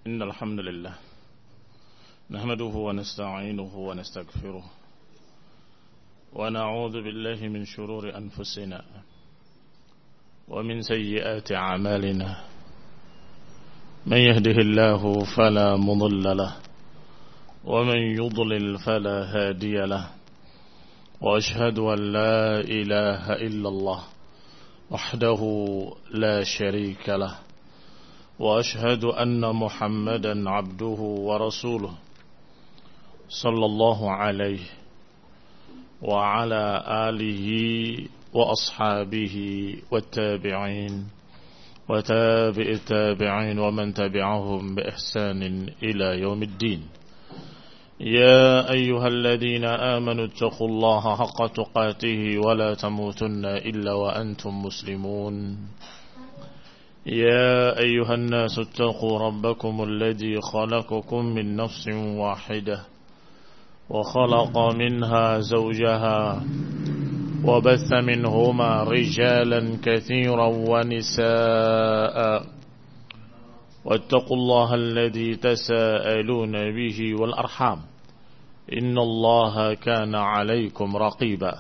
إن الحمد لله نحمده ونستعينه ونستغفره ونعوذ بالله من شرور أنفسنا ومن سيئات أعمالنا من يهده الله فلا مضل له ومن يضلل فلا هادي له وأشهد أن لا إله إلا الله وحده لا شريك له وأشهد أن محمدا عبده ورسوله صلى الله عليه وعلى آله وأصحابه والتابعين وتابع التابعين ومن تبعهم بإحسان إلى يوم الدين. يا أيها الذين آمنوا اتقوا الله حق تقاته ولا تموتن إلا وأنتم مسلمون. يا أيها الناس اتقوا ربكم الذي خلقكم من نفس واحدة وخلق منها زوجها وبث منهما رجالا كثيرا ونساء واتقوا الله الذي تساءلون به والأرحام إن الله كان عليكم رقيبا.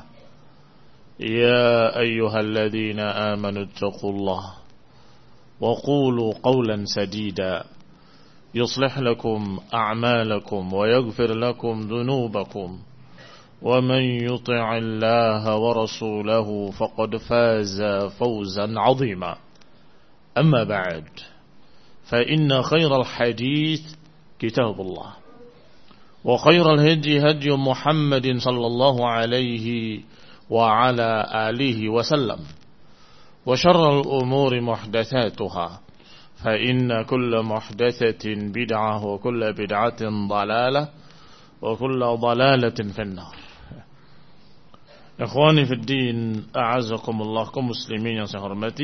يا أيها الذين آمنوا اتقوا الله وقولوا قولا سديدا يصلح لكم أعمالكم ويغفر لكم ذنوبكم ومن يطع الله ورسوله فقد فاز فوزا عظيما. أما بعد فإن خير الحديث كتاب الله وخير الهدي هدي محمد صلى الله عليه وعلى آله وسلم وشر الأمور محدثاتها فإن كل محدثة بدعة وكل بدعة ضلالة وكل ضلالة في النار. Ikhwani fi din, a'azakumullah, kaum muslimin yang saya hormati.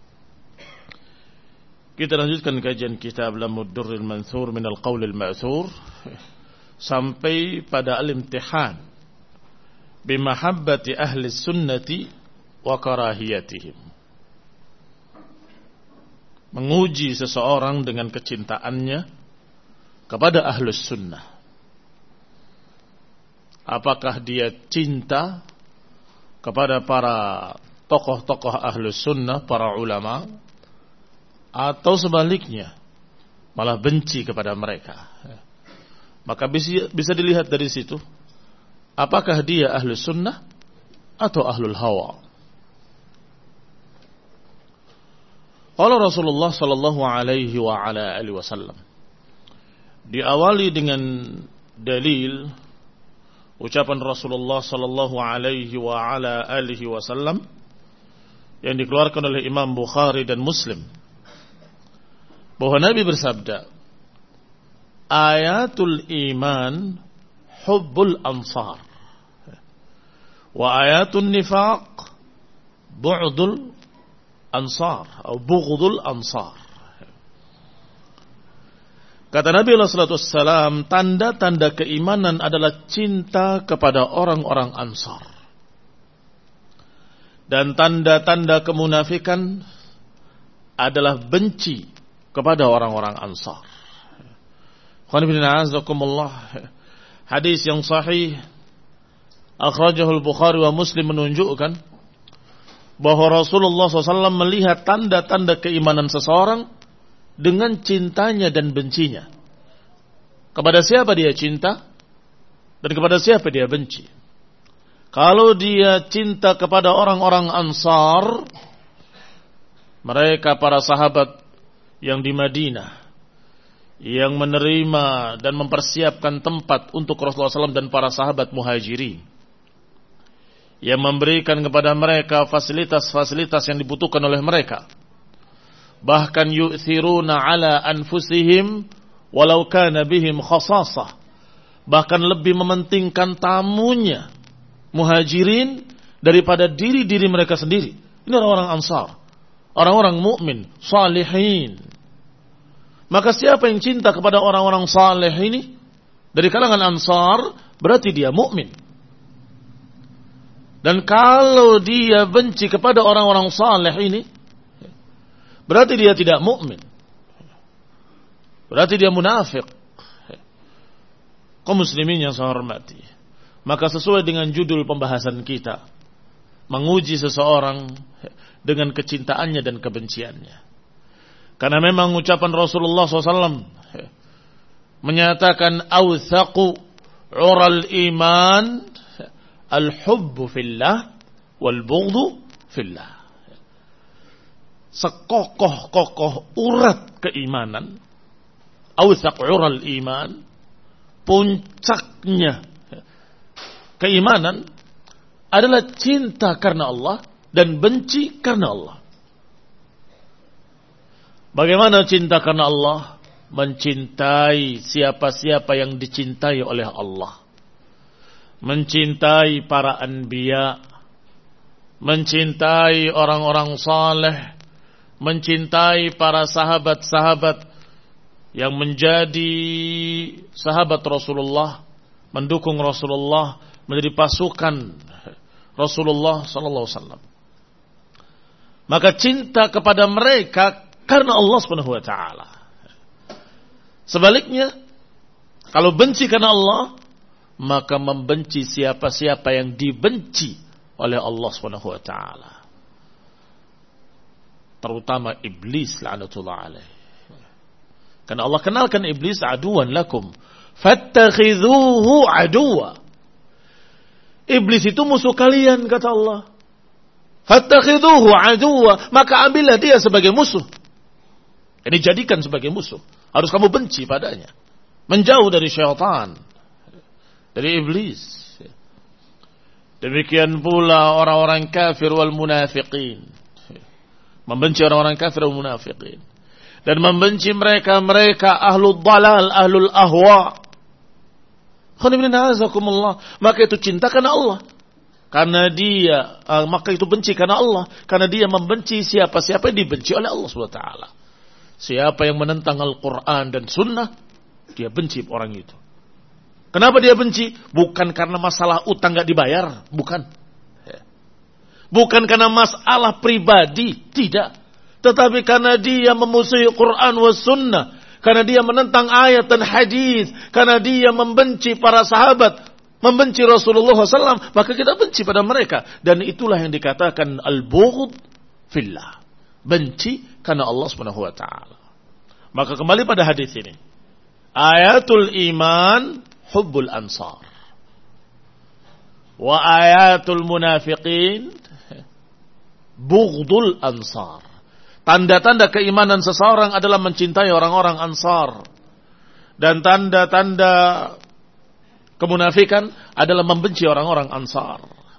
Kita lanjutkan kajian kitab Lamud Durril Manthur min al-Qaulil Ma'thur sampai pada al-imtihan bimahabbati ahli sunnati wa karahiyatihim. Menguji seseorang dengan kecintaannya kepada ahlus sunnah. Apakah dia cinta kepada para tokoh-tokoh ahlus sunnah, para ulama, atau sebaliknya malah benci kepada mereka. Maka bisa dilihat dari situ, apakah dia ahlus sunnah atau ahlul hawa. Qala Rasulullah sallallahu alaihi wa ala alihi wasallam, diawali dengan dalil ucapan Rasulullah sallallahu alaihi wa ala alihi wasallam yang dikeluarkan oleh Imam Bukhari dan Muslim, bahwa Nabi bersabda, ayatul iman hubbul ansar wa ayatun nifaq bu'dul ansar atau bughdul ansar. Kata Nabi sallallahu alaihi wasallam, tanda-tanda keimanan adalah cinta kepada orang-orang Ansar. Dan tanda-tanda kemunafikan adalah benci kepada orang-orang Ansar. Hadis yang sahih akhrajahul Bukhari wa Muslim menunjukkan bahwa Rasulullah SAW melihat tanda-tanda keimanan seseorang dengan cintanya dan bencinya. Kepada siapa dia cinta dan kepada siapa dia benci. Kalau dia cinta kepada orang-orang Ansar, mereka para sahabat yang di Madinah, yang menerima dan mempersiapkan tempat untuk Rasulullah SAW dan para sahabat muhajirin, yang memberikan kepada mereka fasilitas-fasilitas yang dibutuhkan oleh mereka. Bahkan yu'thiruna ala anfusihim walau kana bihim khasasah. Bahkan lebih mementingkan tamunya muhajirin daripada diri-diri mereka sendiri. Ini orang-orang Ansar, orang-orang mukmin, salihin. Maka siapa yang cinta kepada orang-orang saleh ini dari kalangan Ansar, berarti dia mukmin. Dan kalau dia benci kepada orang-orang saleh ini, berarti dia tidak mukmin. berarti dia munafik. Kaum muslimin yang saya hormati, maka sesuai dengan judul pembahasan kita, menguji seseorang dengan kecintaannya dan kebenciannya. Karena memang ucapan Rasulullah SAW menyatakan awthaqu ural iman al-hubbu fillah wal bughdu fillah. Sekokoh-kokoh urat keimanan, awthaq ural iman, puncaknya keimanan adalah cinta karena Allah dan benci karena Allah. Bagaimana cinta karena Allah? Mencintai siapa-siapa yang dicintai oleh Allah. Mencintai para anbiya, mencintai orang-orang saleh, mencintai para sahabat-sahabat yang menjadi sahabat Rasulullah, mendukung Rasulullah, menjadi pasukan Rasulullah sallallahu alaihi wasallam. Maka cinta kepada mereka karena Allah Subhanahu wa taala. Sebaliknya, kalau benci karena Allah, maka membenci siapa-siapa yang dibenci oleh Allah Subhanahu wa taala. Terutama iblis la'natullah alaih. Karena Allah kenalkan iblis aduan lakum fattakhidhuhu aduwa. Iblis itu musuh kalian, kata Allah. Fattakhidhuhu aduwa, maka ambillah dia sebagai musuh. Ini jadikan sebagai musuh. Harus kamu benci padanya. Menjauh dari syaitan, dari iblis. Demikian pula orang-orang kafir wal munafiqin. Membenci orang-orang kafir wal munafiqin. Dan membenci mereka ahlul dalal, ahlul ahwa. Maka itu cinta karena Allah. Karena dia, maka itu benci karena Allah. Karena dia membenci siapa-siapa yang dibenci oleh Allah SWT. Siapa yang menentang Al-Quran dan Sunnah, dia benci orang itu. Kenapa dia benci? Bukan karena masalah utang gak dibayar. Bukan. Bukan karena masalah pribadi. Tidak. Tetapi karena dia memusuhi Quran wa Sunnah, karena dia menentang ayat dan hadis, karena dia membenci para sahabat, membenci Rasulullah SAW, maka kita benci pada mereka. Dan itulah yang dikatakan al-bughd fillah, benci karena Allah Subhanahu wa taala. Maka kembali pada hadis ini, ayatul iman hubbul ansar, wa ayatul munafiqin bughdul ansar. Tanda-tanda keimanan seseorang adalah mencintai orang-orang Ansar. Dan tanda-tanda kemunafikan adalah membenci orang-orang Ansar.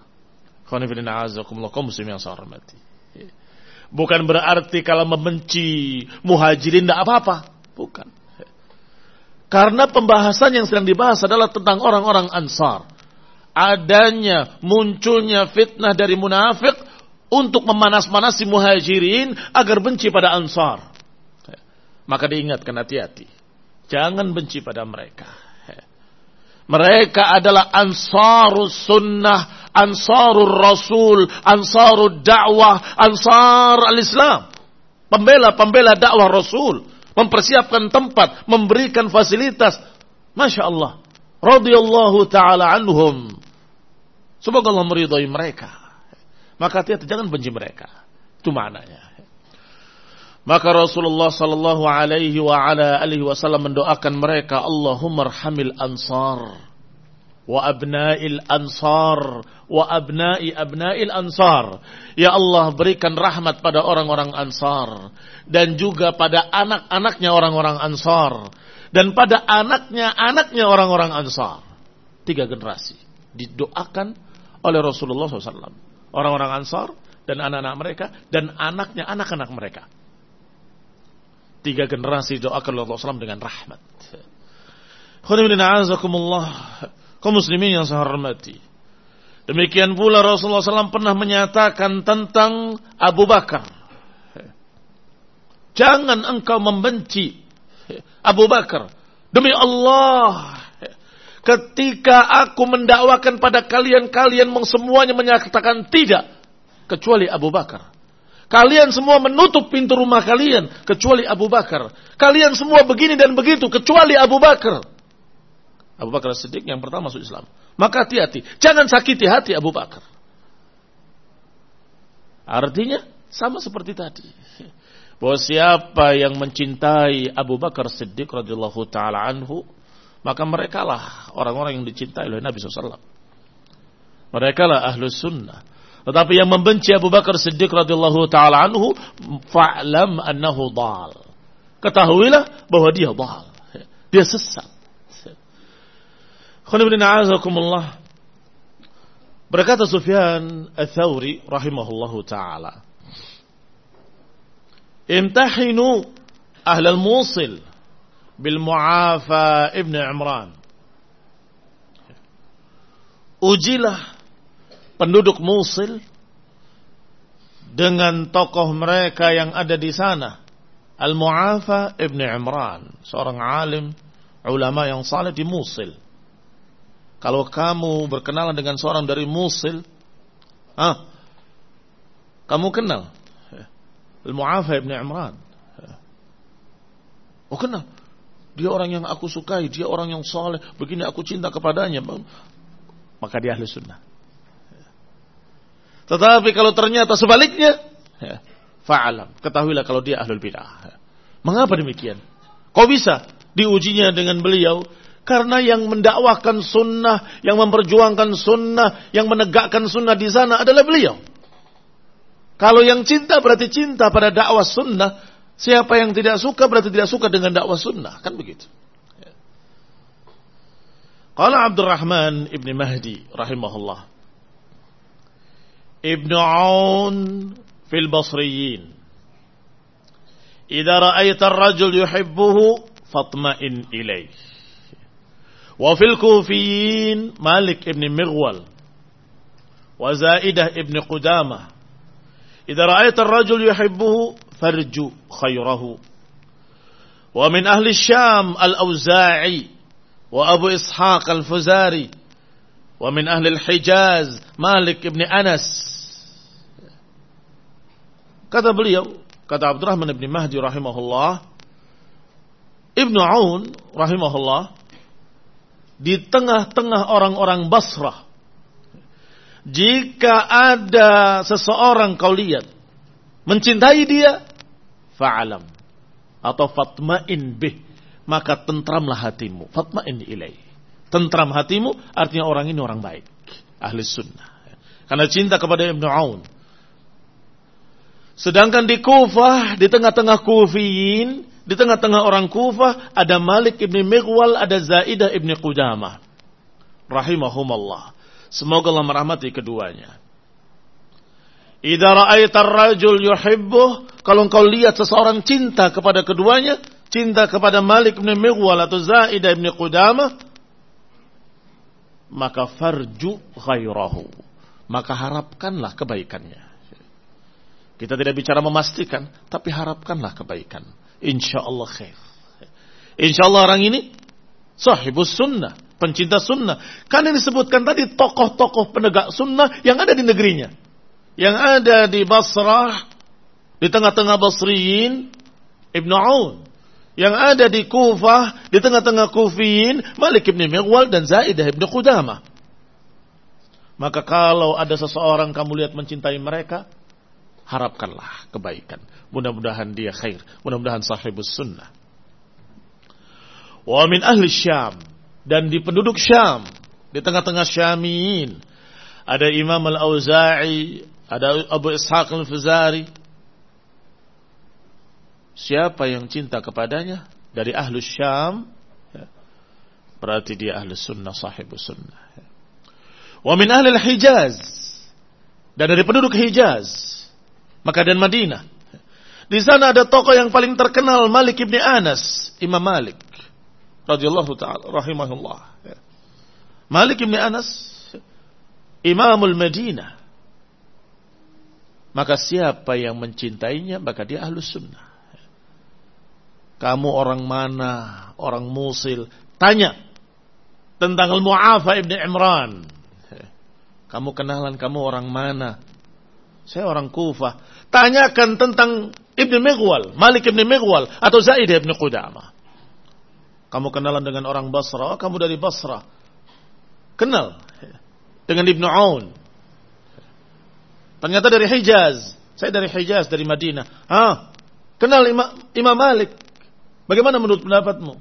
Bukan berarti kalau membenci muhajirin tidak apa-apa. Bukan. Karena pembahasan yang sedang dibahas adalah tentang orang-orang Ansar. Adanya, munculnya fitnah dari munafik untuk memanas-manasi muhajirin agar benci pada Ansar. Maka diingatkan, hati-hati. Jangan benci pada mereka. Mereka adalah ansarus sunnah, ansarul rasul, ansarul dakwah, ansar al-Islam. Pembela dakwah Rasul. Mempersiapkan tempat, memberikan fasilitas. Masya Allah. Radiyallahu ta'ala anhum. Semoga Allah meridai mereka. Maka hati-hati, jangan benci mereka. Itu maknanya. Maka Rasulullah sallallahu alaihi wa ala alihi wasallam mendoakan mereka, Allahumma arhamil ansar wa abna'il ansar wa abna'i abna'il ansar. Ya Allah, berikan rahmat pada orang-orang Ansar dan juga pada anak-anaknya orang-orang Ansar dan pada anaknya orang-orang Ansar. 3 generasi didoakan oleh Rasulullah SAW. Orang-orang Ansar dan anak-anak mereka dan anaknya anak-anak mereka. 3 generasi doakan oleh Rasulullah SAW dengan rahmat. Kaum muslimin yang saya hormati. Demikian pula Rasulullah SAW pernah menyatakan tentang Abu Bakar. Jangan engkau membenci Abu Bakar. Demi Allah, ketika aku mendakwakan pada kalian semuanya menyatakan tidak, kecuali Abu Bakar. Kalian semua menutup pintu rumah kalian kecuali Abu Bakar. Kalian semua begini dan begitu kecuali Abu Bakar. Abu Bakar As-Siddiq yang pertama masuk Islam. Maka hati-hati, jangan sakiti hati Abu Bakar. Artinya sama seperti tadi. Bahwa siapa yang mencintai Abu Bakar Siddiq radhiyallahu taala anhu, maka merekalah orang-orang yang dicintai oleh Nabi SAW. Merekalah ahlus sunnah. Tetapi yang membenci Abu Bakar Siddiq radhiyallahu taala anhu, fa'lam annahu dhal. Ketahuilah bahwa dia dhal. Dia sesat. Khonibrina'azakumullah. Berkata Sufyan Ats-Tsauri rahimahullahu taala, imtahinu ahlal Musil bil Mu'afa ibn Imran. Ujilah penduduk Musil dengan tokoh mereka yang ada di sana, Al-Mu'afa ibn Imran, seorang alim ulama yang saleh di Musil. Kalau kamu berkenalan dengan seorang dari Musil, kamu kenal Al-Mu'afa ibn Imran. Oh, kenal. Dia orang yang aku sukai, dia orang yang saleh, begini aku cinta kepadanya. Maka dia ahli sunnah. Tetapi kalau ternyata sebaliknya, fa'alam, ketahuilah kalau dia ahlul bid'ah. Mengapa demikian? Kok bisa diujinya dengan beliau? Karena yang mendakwahkan sunnah, yang memperjuangkan sunnah, yang menegakkan sunnah di sana adalah beliau. Kalau yang cinta berarti cinta pada dakwah sunnah. Siapa yang tidak suka berarti tidak suka dengan dakwah sunnah. Kan begitu. Qala Abdurrahman ibn Mahdi rahimahullah, Ibnu Aun fil Basriyin, idza ra'aita ar-rajul yuhibbuhu fatma'in ilayh. Wa fil Kufiyin Malik ibn Mighwal wa Zaidah ibn Qudamah, idza ra'aita ar-rajul yuhibbuhu farju khairahu. Wa min ahli Syam al-Auza'i wa Abu Ishaq al-Fuzari, wa min ahli al-Hijaz Malik ibn Anas. Kata beliau, kata Abdurrahman ibn Mahdi rahimahullah, Ibnu Aun rahimahullah, di tengah-tengah orang-orang Basrah, jika ada seseorang kau lihat mencintai dia, fa'alam atau fatma'in bih, maka tentramlah hatimu. Fatma'in ilaih, tentram hatimu, artinya orang ini orang baik, ahli sunnah, karena cinta kepada Ibnu Aun. Sedangkan di Kufah, di tengah-tengah Kufiyin, di tengah-tengah orang Kufah, ada Malik ibn Mighwal, ada Zaidah ibn Qudamah rahimahumallah. Semoga Allah merahmati keduanya. Idza ra'aita ar-rajul yuhibbuh, kalau engkau lihat seseorang cinta kepada keduanya, cinta kepada Malik ibn Mighwal atau Zaidah ibn Qudamah, maka farju ghairahu, maka harapkanlah kebaikannya. Kita tidak bicara memastikan, tapi harapkanlah kebaikan. InsyaAllah khair. InsyaAllah orang ini sahibus sunnah, pencinta sunnah. Kan yang disebutkan tadi tokoh-tokoh penegak sunnah yang ada di negerinya, yang ada di Basrah, di tengah-tengah Basriyin, Ibnu Aun. Yang ada di Kufah, di tengah-tengah Kufiyin, Malik ibn Mighwal dan Zaidah ibn Qudamah. Maka kalau ada seseorang kamu lihat mencintai mereka, harapkanlah kebaikan. Mudah-mudahan dia khair, mudah-mudahan sahibus sunnah. Wa min ahli Syam, dan di penduduk Syam, di tengah-tengah Syamiyin, ada Imam al-Auza'i, ada Abu Ishaq al-Fuzari. Siapa yang cinta kepadanya dari ahli Syam, berarti dia ahli sunnah, sahibus sunnah. Wa min ahli al-Hijaz, dan dari penduduk Hijaz, Makkah dan Madinah. Di sana ada tokoh yang paling terkenal, Malik ibn Anas, Imam Malik radhiyallahu ta'ala rahimahullah. Malik ibn Anas, Imamul Madinah. Maka siapa yang mencintainya, maka dia ahlus sunnah. Kamu orang mana? Orang Musil. Tanya tentang Al-Mu'afa ibn Imran. Kamu kenalan, kamu orang mana? Saya orang Kufah. Tanyakan tentang Ibn Mighwal, Malik Ibn Mighwal atau Zaid Ibn Qudamah. Kamu kenalan dengan orang Basra, kamu dari Basra. Kenal dengan Ibn Aun. Ternyata dari Hijaz. Saya dari Hijaz, dari Madinah. Kenal Imam Malik. Bagaimana menurut pendapatmu?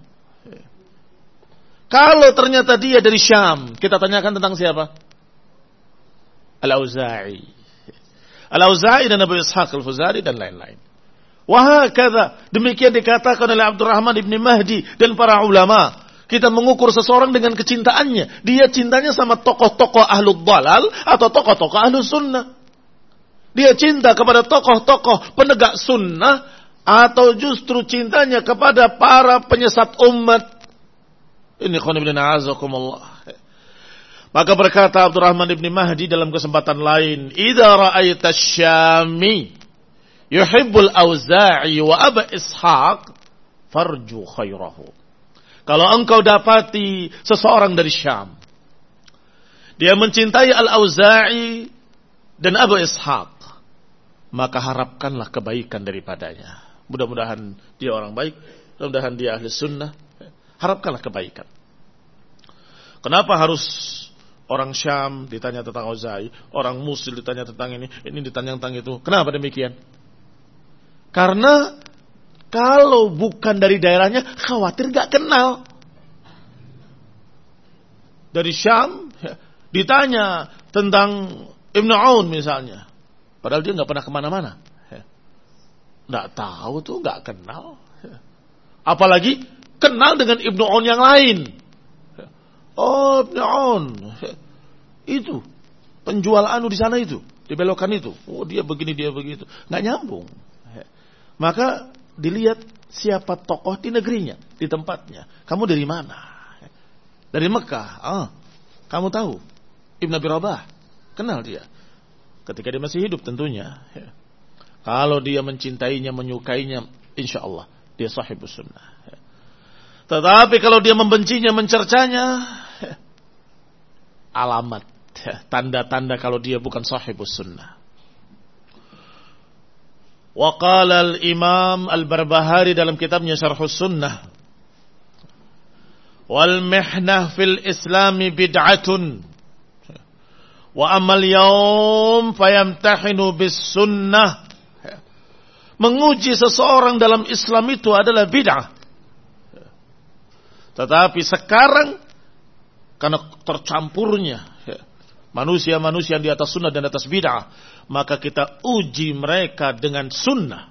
Kalau ternyata dia dari Syam, kita tanyakan tentang siapa? Al-Auza'i. Al-Auza'i dan Abu Ishaq Al-Fuzari dan lain-lain. Wahakadha, demikian dikatakan oleh Abdurrahman ibn Mahdi dan para ulama. Kita mengukur seseorang dengan kecintaannya. Dia cintanya sama tokoh-tokoh ahlul dalal atau tokoh-tokoh ahlul sunnah. Dia cinta kepada tokoh-tokoh penegak sunnah atau justru cintanya kepada para penyesat umat. Ini khonibina azakumullah. Maka berkata Abdurrahman ibn Mahdi dalam kesempatan lain, "Idza ra'aita asy-Syami yuhibbul Auza'i wa Aba Ishaq farju khairahu." Kalau engkau dapati seseorang dari Syam, dia mencintai Al-Auza'i dan Abu Ishaq, maka harapkanlah kebaikan daripadanya. Mudah-mudahan dia orang baik, mudah-mudahan dia ahli sunnah. Harapkanlah kebaikan. Kenapa harus orang Syam ditanya tentang Auza'i, orang Musil ditanya tentang ini ditanya tentang itu? Kenapa demikian? Karena kalau bukan dari daerahnya, khawatir gak kenal. Dari Syam ditanya tentang Ibn Aun misalnya, padahal dia gak pernah kemana-mana. Gak tahu tuh, gak kenal. Apalagi kenal dengan Ibn Aun yang lain. Oh, Ibn Aun itu penjual anu di sana itu, dibelokan itu. Oh, dia begini, dia begitu. Gak nyambung. Maka dilihat siapa tokoh di negerinya, di tempatnya. Kamu dari mana? Dari Mekah. Kamu tahu Ibn Abi Rabah? Kenal dia. Ketika dia masih hidup tentunya. Kalau dia mencintainya, menyukainya, insya Allah dia sahibus sunnah. Tetapi kalau dia membencinya, mencercanya, alamat, tanda-tanda kalau dia bukan sahibus sunnah. Wa qala al-Imam Al-Barbahari dalam kitabnya Syarhus Sunnah, wal mihnah fil Islami bid'atun wa amal yawm fayamtahinu bis sunnah. Menguji seseorang dalam Islam itu adalah bid'ah. Tetapi sekarang karena tercampurnya manusia-manusia yang di atas sunnah dan di atas bid'ah, maka kita uji mereka dengan sunnah.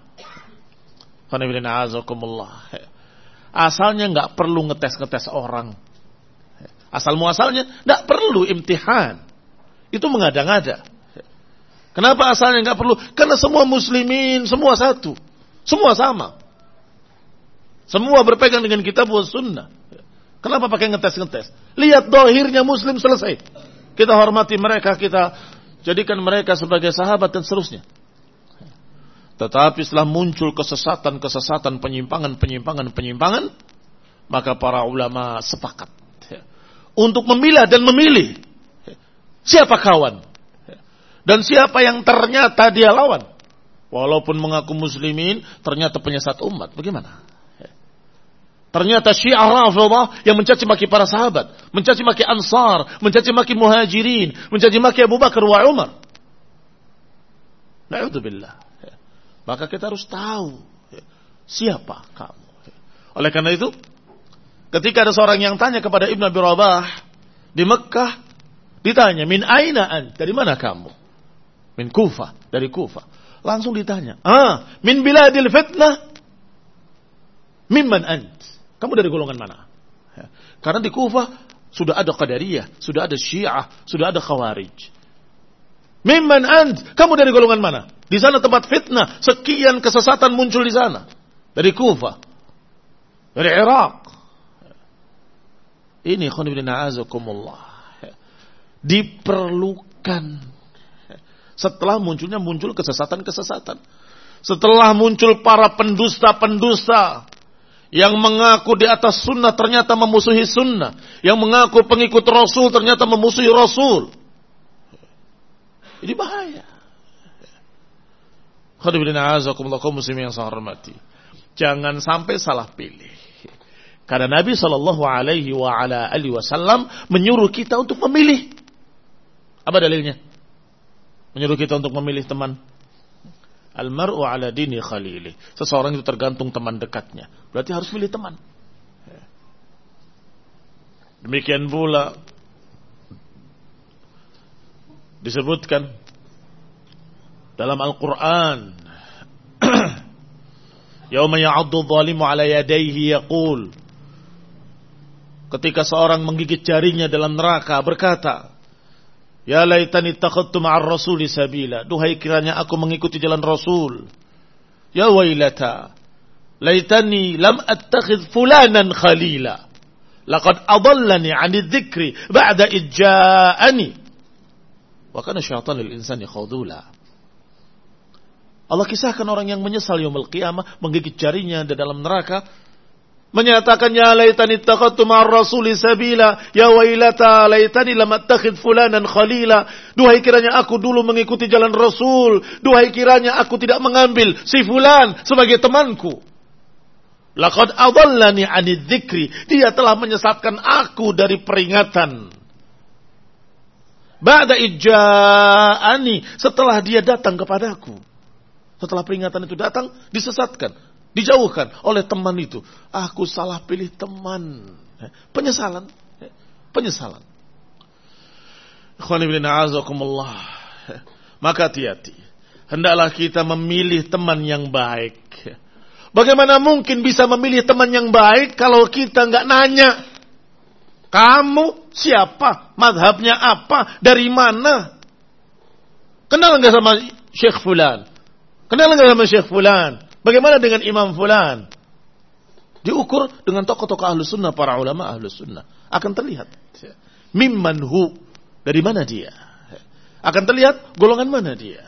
Asalnya nggak perlu ngetes orang. Asal muasalnya nggak perlu imtihan. Itu mengada-ngada. Kenapa asalnya nggak perlu? Karena semua muslimin, semua satu, semua sama, semua berpegang dengan kitab wa sunnah. Kenapa pakai ngetes-ngetes? Lihat dohirnya muslim, selesai. Kita hormati mereka, kita jadikan mereka sebagai sahabat dan seterusnya. Tetapi setelah muncul kesesatan, penyimpangan, maka para ulama sepakat untuk memilah dan memilih siapa kawan dan siapa yang ternyata dia lawan. Walaupun mengaku muslimin, ternyata penyesat umat. Bagaimana? Ternyata Syiah Rafidhah yang mencaci maki para sahabat, mencaci maki Ansar, mencaci maki Muhajirin, mencaci maki Abu Bakar wa Umar. Na'udzubillah. Maka kita harus tahu siapa kamu. Oleh karena itu, ketika ada seorang yang tanya kepada Ibn Abi Rabah di Mekah, ditanya, "Min aina ant?" Dari mana kamu? Min Kufah, dari Kufah. Langsung ditanya, "Min biladil fitnah?" Mimman ant? Kamu dari golongan mana? Karena di Kufah sudah ada Qadariyah, sudah ada Syiah, sudah ada Khawarij. Mimman ant? Kamu dari golongan mana? Di sana tempat fitnah, sekian kesesatan muncul di sana. Dari Kufah, dari Irak. Ini khonibina azakumullah. Diperlukan. Setelah muncul kesesatan-kesesatan. Setelah muncul para pendusta-pendusta yang mengaku di atas sunnah ternyata memusuhi sunnah, yang mengaku pengikut Rasul ternyata memusuhi Rasul. Ini bahaya. Kaum muslimin yang saya hormati. Jangan sampai salah pilih. Karena Nabi sallallahu alaihi wasallam menyuruh kita untuk memilih. Apa dalilnya? Menyuruh kita untuk memilih teman. Al-mar'u ala dini khalili. Seseorang itu tergantung teman dekatnya. Berarti harus milih teman. Demikian pula disebutkan dalam Al-Quran, yauma ya'addu dhalimu ala yadayhi yaqul, ketika seorang menggigit jarinya dalam neraka berkata, ya laitani takhadtu ma'ar rasuli sabila, duhai kiranya aku mengikuti jalan Rasul. Ya wailata laitani lam attakhidh fulanan khalila, laqad adallani 'ani dzikri ba'da ijja'ani wa kana syaitanul insani khadula. Allah kisahkan orang yang menyesal yaumul qiyamah, menggigit jarinya di dalam neraka, menyatakan ya laitani ittakhadtu ma'ar rasuli sabila, ya wailata laitani lam attakhidh fulanan khalila, duhai kiranya aku dulu mengikuti jalan Rasul, duhai kiranya aku tidak mengambil si fulan sebagai temanku. Laqad adallani 'ani dzikri, dia telah menyesatkan aku dari peringatan. Ba'da ijja'ani, setelah dia datang kepadaku. Setelah peringatan itu datang, disesatkan, dijauhkan oleh teman itu. Aku salah pilih teman. Penyesalan. Penyesalan. Ikhwani fillah a'azakumullah. Maka hati-hati. Hendaklah kita memilih teman yang baik. Bagaimana mungkin bisa memilih teman yang baik kalau kita nggak nanya? Kamu siapa? Madhabnya apa? Dari mana? Kenal nggak sama Syekh Fulan? Kenal nggak sama Syekh Fulan? Bagaimana dengan Imam Fulan? Diukur dengan tokoh-tokoh Ahlus Sunnah, para ulama Ahlus Sunnah. Akan terlihat. Mimman hu. Dari mana dia? Akan terlihat golongan mana dia.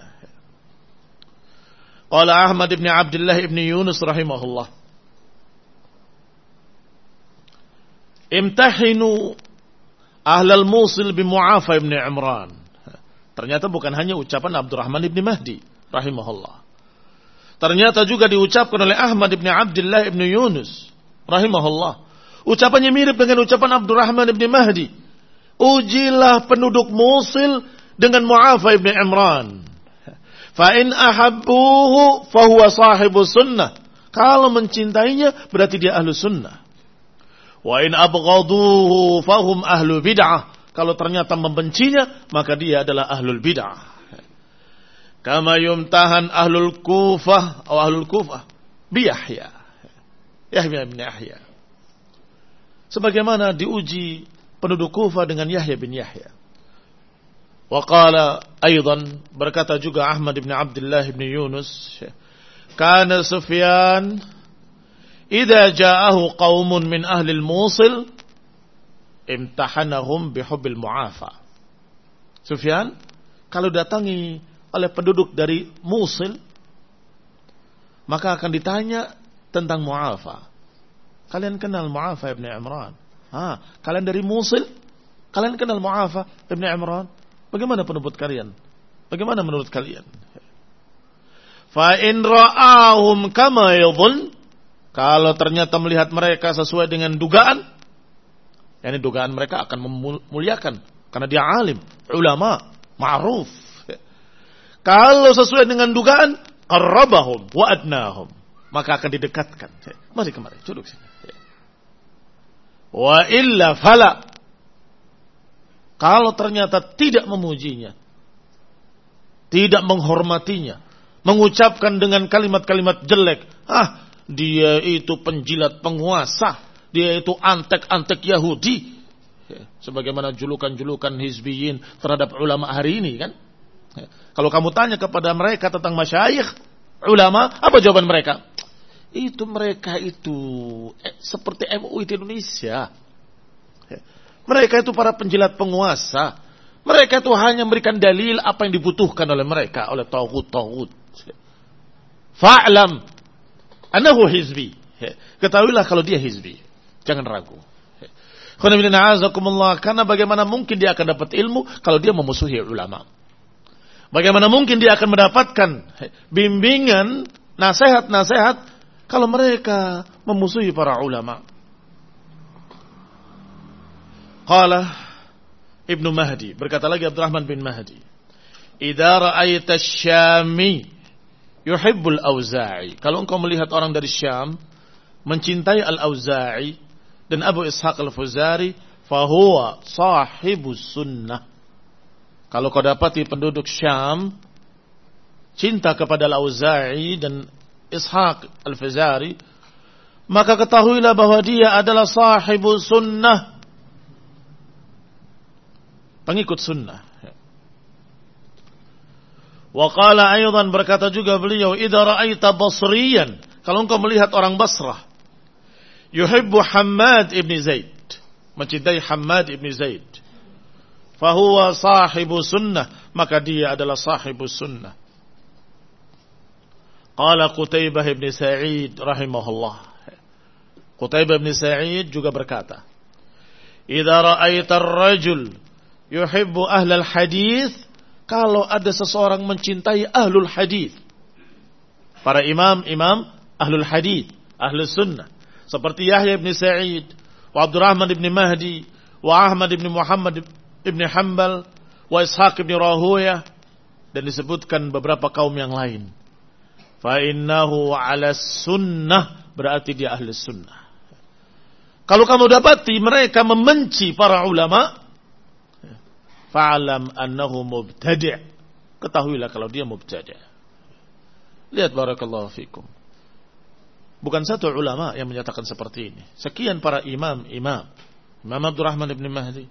Qala Ahmad ibn Abdullah ibn Yunus rahimahullah. Imtahinu ahlal Musil bimu'afa ibn Imran. Ternyata bukan hanya ucapan Abdurrahman ibn Mahdi rahimahullah. Ternyata juga diucapkan oleh Ahmad ibn Abdullah ibn Yunus rahimahullah. Ucapannya mirip dengan ucapan Abdurrahman ibn Mahdi. Ujilah penduduk Musil dengan Mu'afa ibn Imran. Fa in ahabbuhu fahuwa sahibu sunnah. Kalau mencintainya berarti dia ahlu sunnah. Wa in abghaduhu fahum ahlu bid'ah. Kalau ternyata membencinya maka dia adalah ahlul bid'ah. Kama yumtahan ahlul Kufah atau ahlul Kufah bi Yahya. Yahya bin Yahya. Sebagaimana diuji penduduk Kufah dengan Yahya bin Yahya. Wa qala aidan, berkata juga Ahmad bin Abdullah bin Yunus, kana Sufyan idza ja'ahu qaumun min ahli al-Musil imtahanahum bihubbil mu'afa. Sufyan kalau datangi oleh penduduk dari Musil, maka akan ditanya tentang Mu'afa. Kalian kenal Mu'afa ibn Imran? Kalian dari Musil? Kalian kenal Mu'afa ibn Imran? Bagaimana pendapat kalian? Bagaimana menurut kalian? Fa in ra'ahum kama yadhun, kalau ternyata melihat mereka sesuai dengan dugaan, yakni dugaan mereka akan memuliakan karena dia alim, ulama, ma'ruf. Kalau sesuai dengan dugaan, qarrabahum wa adnahum, maka akan didekatkan. Mari kemari, duduk sini. Wa illa fala, kalau ternyata tidak memujinya, tidak menghormatinya, mengucapkan dengan kalimat-kalimat jelek, dia itu penjilat penguasa, dia itu antek-antek Yahudi, sebagaimana julukan-julukan hizbiyin terhadap ulama hari ini kan. Kalau kamu tanya kepada mereka tentang masyayikh, ulama, apa jawaban mereka? Itu mereka itu seperti MUI di Indonesia. Mereka itu para penjilat penguasa. Mereka itu hanya memberikan dalil apa yang dibutuhkan oleh mereka, oleh taghut-taghut. Fa'lam annahu hizbi. Ketahuilah kalau dia hizbi. Jangan ragu. Karena bagaimana mungkin dia akan dapat ilmu kalau dia memusuhi ulama? Bagaimana mungkin dia akan mendapatkan bimbingan, nasihat-nasihat kalau mereka memusuhi para ulama? Qala Ibnu Mahdi, berkata lagi Abdurrahman bin Mahdi, "Idza ra'aita asy-Syami yuhibbul Auza'i." Kalau engkau melihat orang dari Syam mencintai Al-Auza'i dan Abu Ishaq Al-Fuzari, fahuwa sahibus sunnah. Kalau kau dapati penduduk Syam cinta kepada Al-Auza'i dan Ishaq Al-Fuzari, maka ketahuilah bahwa dia adalah sahibus sunnah, pengikut sunnah. Wa qala aydan, berkata juga beliau, idza ra'aita basriyan, kalau engkau melihat orang Basrah, yuhibbu Hammad ibn Zaid, mencintai Hammad ibn Zaid, fahuwa sahibu sunnah, maka dia adalah sahibu sunnah. Qala Qutaibah ibn Sa'id rahimahullah, Qutaibah ibn Sa'id juga berkata, idza ra'aita ar-rajul yuhibbu ahlal hadith, kalau ada seseorang mencintai ahlul hadith, para imam-imam ahlul hadith, ahlus sunnah, seperti Yahya ibn Sa'id, wa Abdurrahman ibn Mahdi, wa Ahmad ibn Muhammad ibn Hanbal, wa Ishaq ibn Rahuyah, dan disebutkan beberapa kaum yang lain. Fa innahu ala sunnah, berarti dia ahlus sunnah. Kalau kamu dapati mereka membenci para ulama, fa'alam annahu mubtadi', ketahuilah kalau dia mubtadi'. Lihat barakallahu fikum, bukan satu ulama yang menyatakan seperti ini, sekian para imam Abdurrahman ibn Mahdi,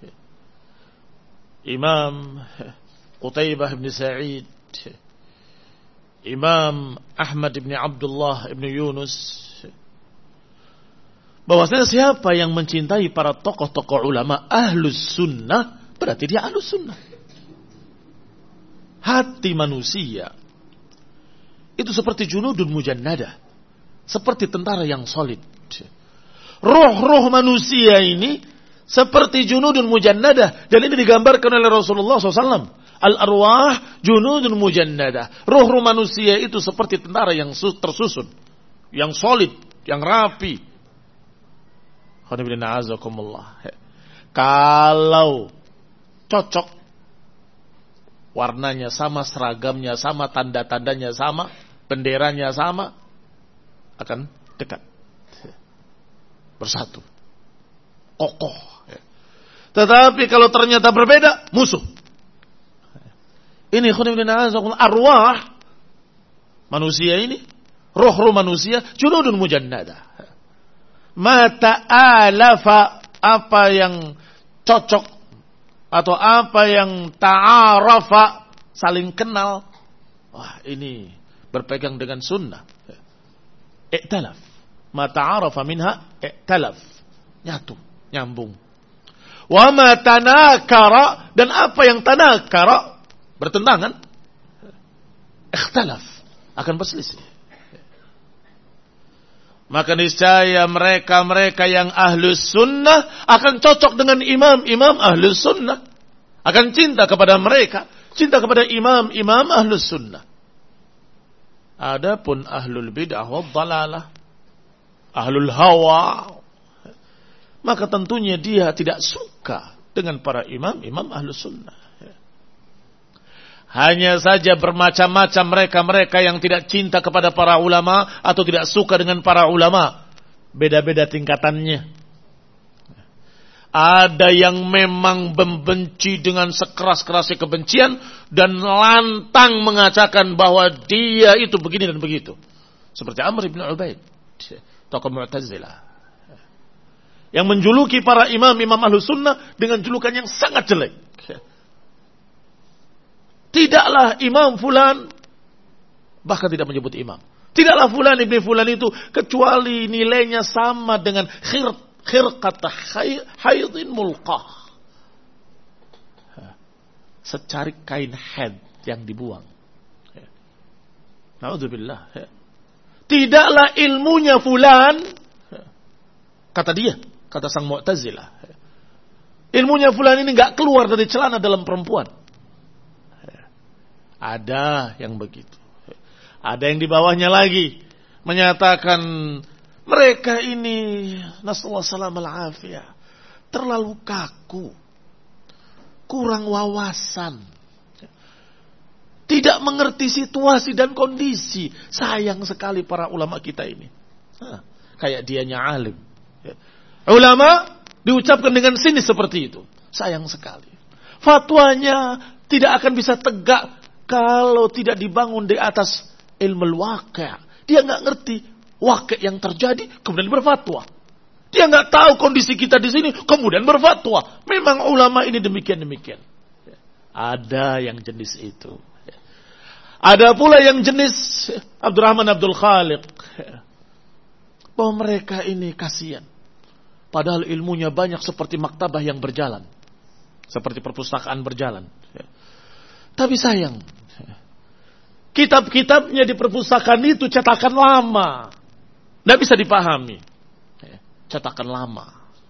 Imam Qutaibah ibn Sa'id, Imam Ahmad ibn Abdullah ibn Yunus, bahwasanya siapa yang mencintai para tokoh-tokoh ulama ahlus sunnah, berarti dia ahlus sunnah. Hati manusia itu seperti junudun mujannadah, seperti tentara yang solid. Roh-roh manusia ini seperti junudun mujannadah, dan ini digambarkan oleh Rasulullah SAW. Al-arwah junudun mujannadah. Roh-roh manusia itu seperti tentara yang tersusun, yang solid, yang rapi. Kalau cocok, warnanya sama, seragamnya sama, tanda-tandanya sama, benderanya sama, akan dekat, bersatu, kokoh. Tetapi kalau ternyata berbeda, musuh. Ini arwah manusia ini, roh-roh manusia, junudun mujannadah. Mata alafa, apa yang cocok atau apa yang ta'arafa, saling kenal, wah ini berpegang dengan sunnah. I'talaf, ma ta'arafa minha i'talaf, nyatu, nyambung. Wa ma tanakara, dan apa yang tanakara, bertentangan, ikhtalaf, akan berselisih. Maka niscaya mereka-mereka yang ahlus sunnah akan cocok dengan imam-imam ahlus sunnah, akan cinta kepada mereka, cinta kepada imam-imam ahlus sunnah. Adapun ahlul bid'ah wad dhalalah, ahlul hawa, maka tentunya dia tidak suka dengan para imam-imam ahlus sunnah. Hanya saja bermacam-macam mereka-mereka yang tidak cinta kepada para ulama atau tidak suka dengan para ulama. Beda-beda tingkatannya. Ada yang memang membenci dengan sekeras-kerasnya kebencian dan lantang mengatakan bahwa dia itu begini dan begitu. Seperti Amr ibn Ubaid, tokoh Mu'tazilah, yang menjuluki para imam-imam Ahlus Sunnah dengan julukan yang sangat jelek. Tidaklah imam fulan, bahkan tidak menyebut imam, tidaklah fulan ibni fulan itu kecuali nilainya sama dengan khirqat haidin mulqah, secarik kain haid yang dibuang. Na'udzubillah. Tidaklah ilmunya fulan, kata dia, kata sang Mu'tazilah, ilmunya fulan ini enggak keluar dari celana dalam perempuan. Ada yang begitu. Ada yang di bawahnya lagi menyatakan mereka ini nasallahu salam al-afiyah terlalu kaku, kurang wawasan, tidak mengerti situasi dan kondisi. Sayang sekali para ulama kita ini. Kayak dianya alim. Ulama diucapkan dengan sinis seperti itu. Sayang sekali. Fatwanya tidak akan bisa tegak kalau tidak dibangun di atas ilmu waqi'. Dia nggak ngerti waqi' yang terjadi, kemudian berfatwa. Dia nggak tahu kondisi kita di sini, kemudian berfatwa. Memang ulama ini demikian-demikian. Ada yang jenis itu. Ada pula yang jenis Abdurrahman Abdul Khaliq. Bahwa mereka ini kasihan. Padahal ilmunya banyak seperti maktabah yang berjalan. Seperti perpustakaan berjalan. Tapi sayang. Kitab-kitabnya di perpustakaan itu cetakan lama. Tidak bisa dipahami. Cetakan lama.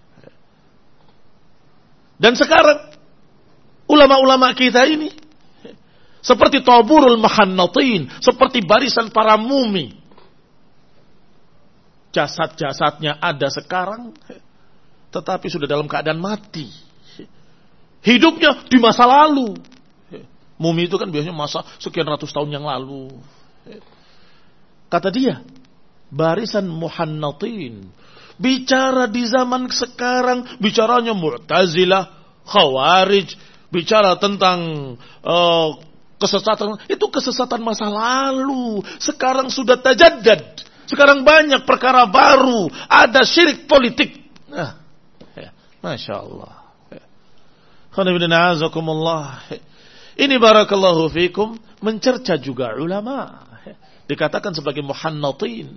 Dan sekarang ulama-ulama kita ini seperti taburul muhannatin, seperti barisan para mumi. Jasad-jasadnya ada sekarang, tetapi sudah dalam keadaan mati. Hidupnya di masa lalu. Mumi itu kan biasanya masa sekian ratus tahun yang lalu. Kata dia, barisan muhannatin. Bicara di zaman sekarang, bicaranya Mu'tazilah, Khawarij, bicara tentang kesesatan. Itu kesesatan masa lalu. Sekarang sudah tajaddad. Sekarang banyak perkara baru. Ada syirik politik. Masya Allah. Ini barakallahu fikum mencerca juga ulama. Dikatakan sebagai muhannatin.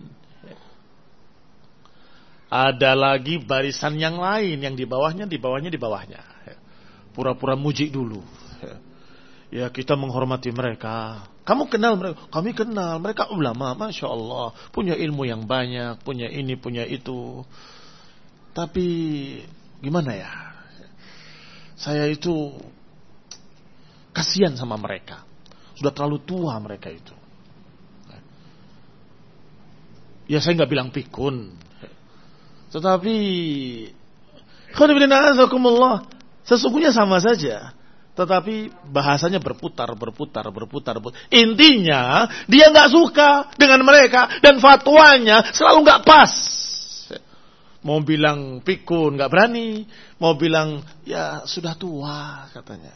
Ada lagi barisan yang lain yang di bawahnya. Pura-pura muji dulu. Ya kita menghormati mereka. Kamu kenal mereka? Kami kenal. Mereka ulama, Masya Allah. Punya ilmu yang banyak. Punya ini, punya itu. Tapi gimana ya? Saya itu kasihan sama mereka. Sudah terlalu tua mereka itu. Ya saya nggak bilang pikun. Tetapi sesungguhnya sama saja. Tetapi bahasanya berputar. Intinya dia nggak suka dengan mereka dan fatwanya selalu nggak pas. Mau bilang pikun nggak berani, mau bilang ya sudah tua katanya.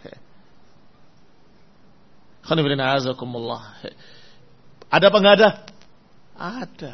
Ada apa nggak ada? Ada.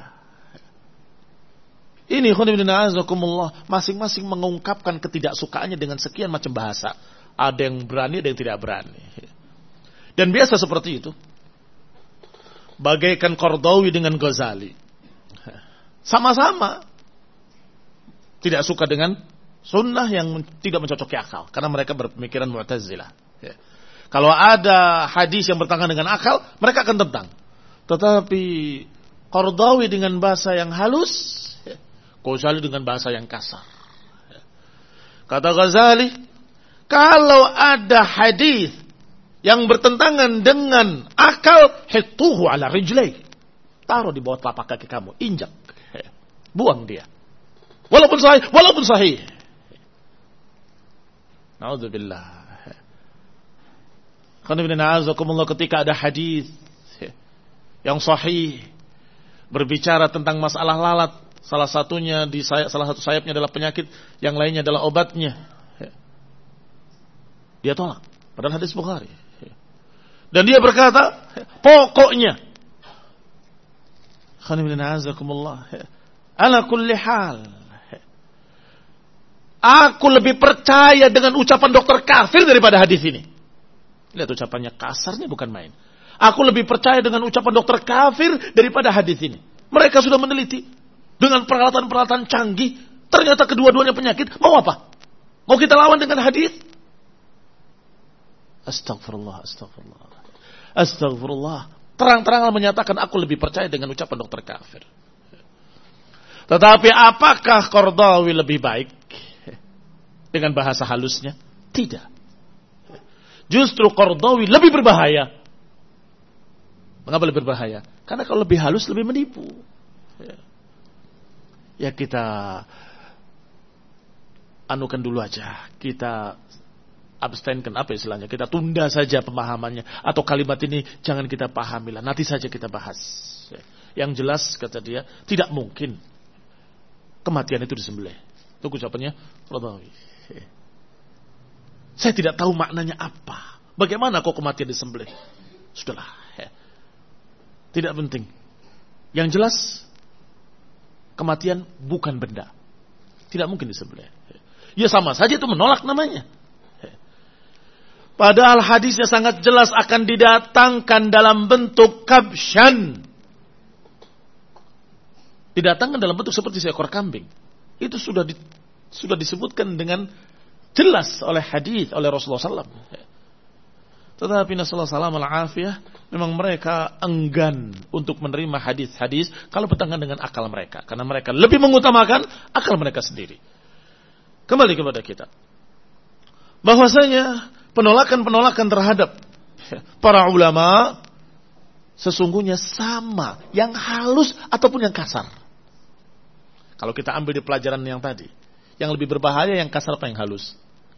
Ini masing-masing mengungkapkan ketidaksukaannya dengan sekian macam bahasa. Ada yang berani, ada yang tidak berani. Dan biasa seperti itu. Bagaikan Qardawi dengan Ghazali. Sama-sama tidak suka dengan sunnah yang tidak mencocoki akal. Karena mereka berpemikiran Mu'tazilah. Kalau ada hadis yang bertentangan dengan akal, mereka akan tentang. Tetapi Qardawi dengan bahasa yang halus, Ghazali dengan bahasa yang kasar. Kata Ghazali, kalau ada hadis yang bertentangan dengan akal, hituhu ala rijlai. Taruh di bawah telapak kaki kamu, injak. Buang dia. Walaupun sahih. Na'udzubillah. Ketika ada hadis yang sahih berbicara tentang masalah lalat, salah satunya di salah satu sayapnya adalah penyakit, yang lainnya adalah obatnya. Dia tolak. Padahal hadis Bukhari. Dan dia berkata, pokoknya. Ala kulli hal. Aku lebih percaya dengan ucapan dokter kafir daripada hadis ini. Lihat ucapannya kasarnya bukan main. Aku lebih percaya dengan ucapan dokter kafir daripada hadis ini. Mereka sudah meneliti. Dengan peralatan-peralatan canggih. Ternyata kedua-duanya penyakit. Mau apa? Mau kita lawan dengan hadis? Astagfirullah. Terang-terangan menyatakan aku lebih percaya dengan ucapan dokter kafir. Tetapi apakah Qardawi lebih baik dengan bahasa halusnya? Tidak. Justru Qardawi lebih berbahaya Mengapa lebih berbahaya? Karena kalau lebih halus lebih menipu. Ya kita anukan dulu aja. Kita abstainkan, apa istilahnya? Kita tunda saja pemahamannya. Atau kalimat ini jangan kita pahamilah. Nanti saja kita bahas. Yang jelas kata dia, tidak mungkin kematian itu disembelih. Itu ucapannya Qaradawi. Saya tidak tahu maknanya apa. Bagaimana kok kematian disembelih? Sudahlah. Tidak penting. Yang jelas kematian bukan benda. Tidak mungkin disembelih. Ya sama saja itu menolak namanya. Padahal hadisnya sangat jelas akan didatangkan dalam bentuk kabshan. Didatangkan dalam bentuk seperti seekor kambing. Itu sudah disebutkan dengan jelas oleh hadis oleh Rasulullah SAW. Tetapi nasallallahu alaihi memang mereka enggan untuk menerima hadis-hadis kalau bertentangan dengan akal mereka, karena mereka lebih mengutamakan akal mereka sendiri. Kembali kepada kita, bahwasanya penolakan-penolakan terhadap para ulama sesungguhnya sama, yang halus ataupun yang kasar. Kalau kita ambil di pelajaran yang tadi, yang lebih berbahaya yang kasar apa yang halus?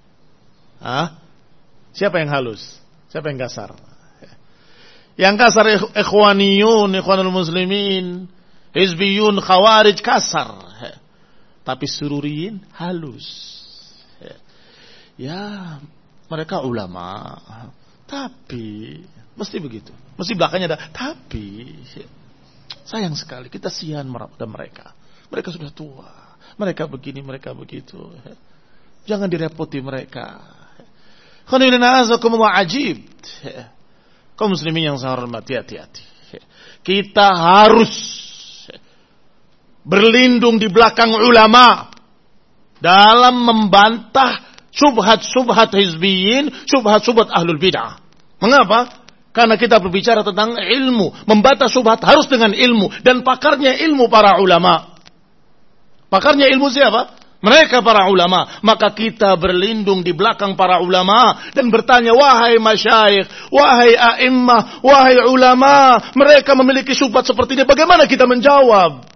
Siapa yang halus? Siapa yang kasar? Yang kasar ikhwanul muslimin, hizbiyun, khawarij kasar. Tapi sururiyin halus. Ya, mereka ulama. Tapi mesti begitu. Mesti belakangnya ada tapi. Sayang sekali kita sian pada mereka. Mereka sudah tua. Mereka begini, mereka begitu. Jangan direpoti mereka. Ajib. Kaum muslimin yang saya hormati, hati-hati. Kita harus berlindung di belakang ulama dalam membantah syubhat-syubhat hizbiyin, syubhat-syubhat ahlul bid'ah. Mengapa? Karena kita berbicara tentang ilmu. Membantah syubhat harus dengan ilmu. Dan pakarnya ilmu para ulama. Pakarnya ilmu siapa? Mereka para ulama. Maka kita berlindung di belakang para ulama dan bertanya, wahai masyayikh, wahai a'immah, wahai ulama, mereka memiliki syubhat seperti ini, bagaimana kita menjawab?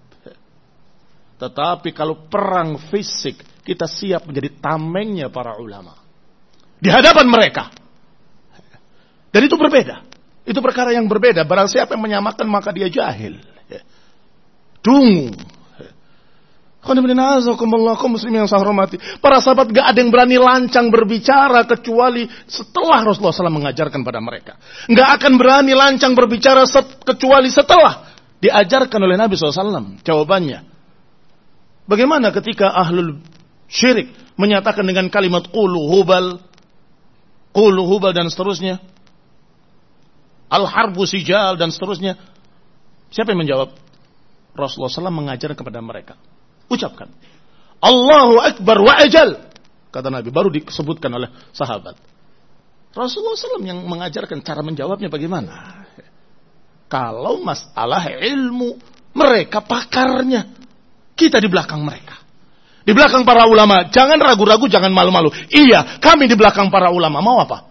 Tetapi kalau perang fisik, kita siap menjadi tamengnya para ulama di hadapan mereka. Dan itu berbeda. Itu perkara yang berbeda. Barang siapa yang menyamakan maka dia jahil. Dungu. Kaum muslimin yang saya hormati, para sahabat gak ada yang berani lancang berbicara kecuali setelah Rasulullah SAW mengajarkan pada mereka. Gak akan berani lancang berbicara kecuali setelah diajarkan oleh Nabi SAW. Jawabannya, bagaimana ketika ahlul syirik menyatakan dengan kalimat qulu hubal dan seterusnya, al-harbu sijal dan seterusnya, siapa yang menjawab? Rasulullah SAW mengajarkan kepada mereka, ucapkan Allahu Akbar wa ajal, kata Nabi, baru disebutkan oleh sahabat. Rasulullah SAW yang mengajarkan cara menjawabnya bagaimana. Kalau masalah ilmu, mereka pakarnya, kita di belakang mereka, di belakang para ulama. Jangan ragu-ragu, jangan malu-malu. Iya, kami di belakang para ulama. Mau apa?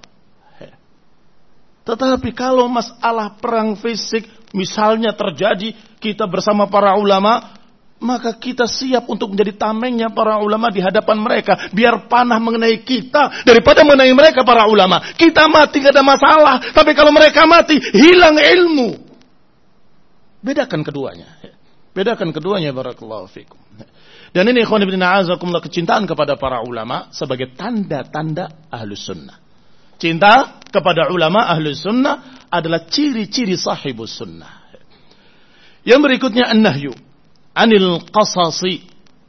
Tetapi kalau masalah perang fisik misalnya terjadi, kita bersama para ulama, maka kita siap untuk menjadi tamengnya para ulama di hadapan mereka. Biar panah mengenai kita daripada mengenai mereka para ulama. Kita mati gak ada masalah. Tapi kalau mereka mati, hilang ilmu. Bedakan keduanya. Bedakan keduanya, barakallahu fikum. Dan ini ikhwan ibn a'azakumullah, kecintaan kepada para ulama sebagai tanda-tanda ahlus sunnah. Cinta kepada ulama ahlus sunnah adalah ciri-ciri sahibus sunnah. Yang berikutnya an-nahyu anil qasasi,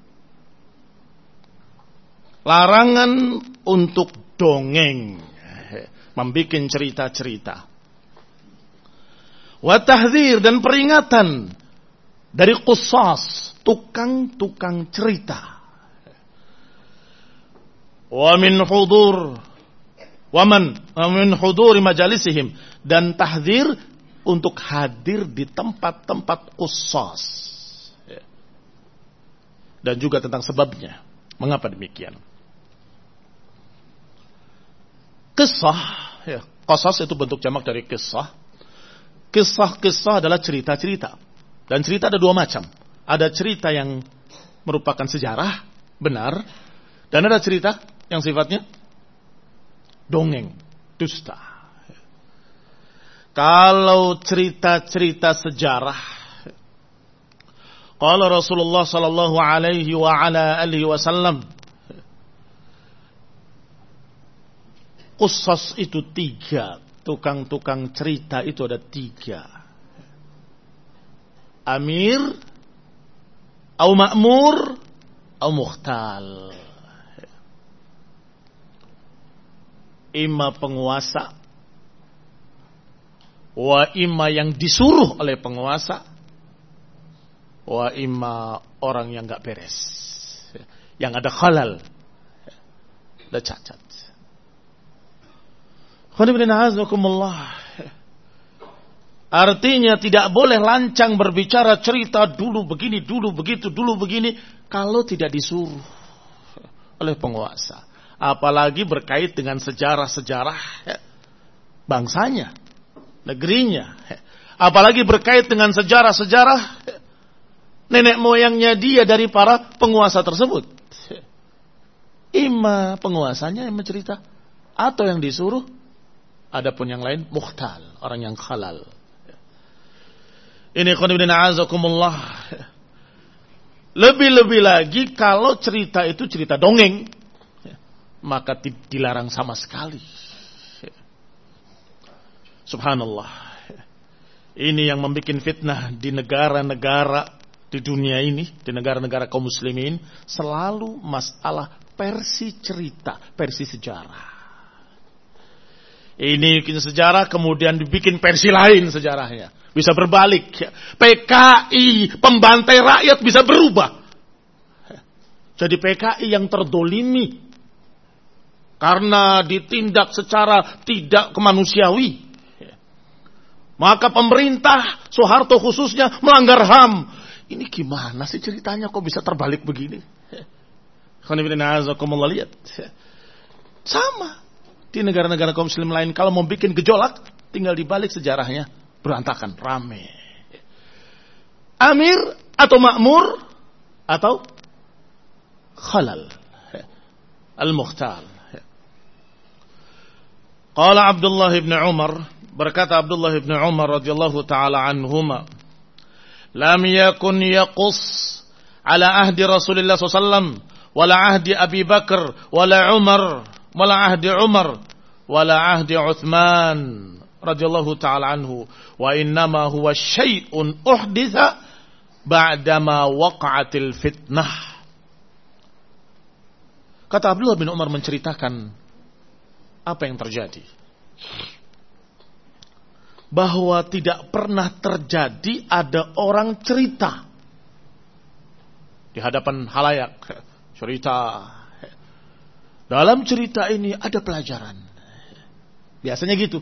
larangan untuk dongeng, membikin cerita-cerita. Wa tahdzir, dan peringatan dari qusas, tukang-tukang cerita. Wa min huduri majalisihim, dan tahdzir untuk hadir di tempat-tempat qusas. Dan juga tentang sebabnya. Mengapa demikian? Kisah, qasas itu bentuk jamak dari kisah. Kisah-kisah adalah cerita-cerita. Dan cerita ada dua macam. Ada cerita yang merupakan sejarah, benar. Dan ada cerita yang sifatnya dongeng, dusta. Kalau cerita-cerita sejarah, qala Rasulullah sallallahu alaihi wa ala alihi wasallam, qissas itu 3. Tukang-tukang cerita itu ada 3. Amir, au ma'mur, au mukhtal. Ima penguasa, wa ima yang disuruh oleh penguasa, wa ima orang yang gak beres, yang ada khalal, ada cacat. Artinya tidak boleh lancang berbicara cerita dulu begini, dulu begitu, dulu begini, kalau tidak disuruh oleh penguasa. Apalagi berkait dengan sejarah-sejarah bangsanya, negerinya. Apalagi berkait dengan sejarah-sejarah nenek moyangnya dia dari para penguasa tersebut. Ima penguasanya yang mencerita, atau yang disuruh. Adapun yang lain mukhtal, orang yang halal. Ini qanibina azakumullah. Lebih-lebih lagi kalau cerita itu cerita dongeng, maka dilarang sama sekali. Subhanallah. Ini yang membuat fitnah di negara-negara di dunia ini, di negara-negara kaum muslimin, selalu masalah versi cerita, versi sejarah. Ini sejarah kemudian dibikin versi lain sejarahnya. Bisa berbalik. PKI, pembantai rakyat bisa berubah. Jadi PKI yang terdolimi. Karena ditindak secara tidak kemanusiawi. Maka pemerintah, Soeharto khususnya, melanggar HAM. Ini gimana sih ceritanya kok bisa terbalik begini? Lihat. Sama. Di negara-negara kaum muslim lain, kalau mau bikin gejolak, tinggal dibalik sejarahnya, berantakan, rame. Amir atau makmur atau khalal, al-mukhtal. Qala Abdullah ibn Umar, berkata Abdullah ibn Umar radhiyallahu taala anhuma, lam yakun yaqus ala ahdi Rasulullah sallallahu alaihi wasallam wala ahdi Abi Bakar wala Umar wala ahdi Umar wala ahdi Uthman radhiyallahu ta'ala anhu, wa innama huwa syai'un uhditha ba'dama waqa'atil fitnah. Kata Abdullah bin Umar menceritakan apa yang terjadi, bahwa tidak pernah terjadi ada orang cerita di hadapan halayak, cerita. Dalam cerita ini ada pelajaran. Biasanya gitu.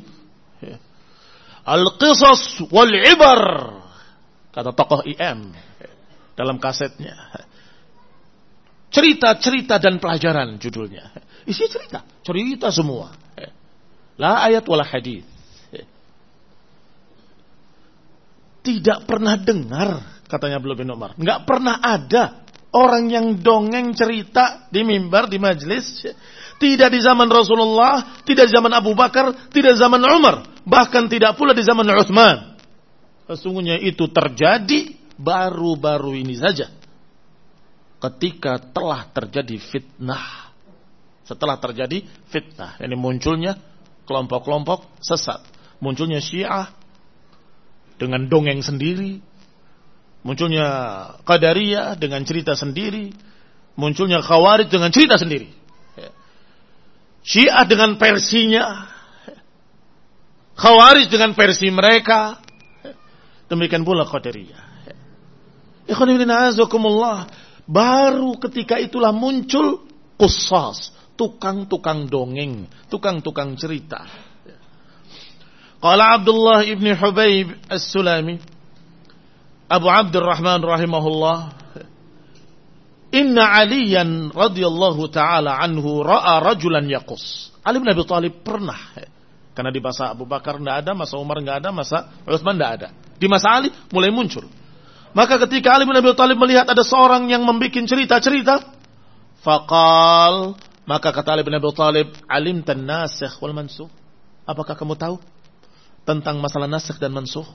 Al-qisas wal-ibar, kata tokoh IM dalam kasetnya. Cerita-cerita dan pelajaran judulnya. Isi cerita, cerita semua. La ayat wala hadis. Tidak pernah dengar, katanya Abdullah bin Umar, enggak pernah ada orang yang dongeng cerita di mimbar, di majlis. Tidak di zaman Rasulullah, tidak di zaman Abu Bakar, tidak di zaman Umar, bahkan tidak pula di zaman Uthman. Sesungguhnya itu terjadi baru-baru ini saja, ketika telah terjadi fitnah. Setelah terjadi fitnah, ini munculnya kelompok-kelompok sesat, munculnya Syiah dengan dongeng sendiri, munculnya Qadariyah dengan cerita sendiri, munculnya Khawarij dengan cerita sendiri, Syiah dengan versinya, Khawarij dengan versi mereka, demikian pula Qadariyah. Ikhwan fillah azakumullah, baru ketika itulah muncul qissas, tukang-tukang dongeng, tukang-tukang cerita. Qala Abdullah ibn Hubayb as-Sulami, Abu Abdurrahman rahimahullah, inna Aliyan radhiyallahu ta'ala anhu ra'a rajulan yaqus. Ali bin Abi Thalib pernah, Karena di masa Abu Bakar tidak ada, masa Umar tidak ada, masa Utsman tidak ada. Di masa Ali mulai muncul. Maka ketika Ali bin Abi Thalib melihat ada seorang yang membuat cerita-cerita, faqal, maka kata Ali bin Abi Thalib, alimtan nasikh wal mansukh? Apakah kamu tahu tentang masalah nasikh dan mansukh?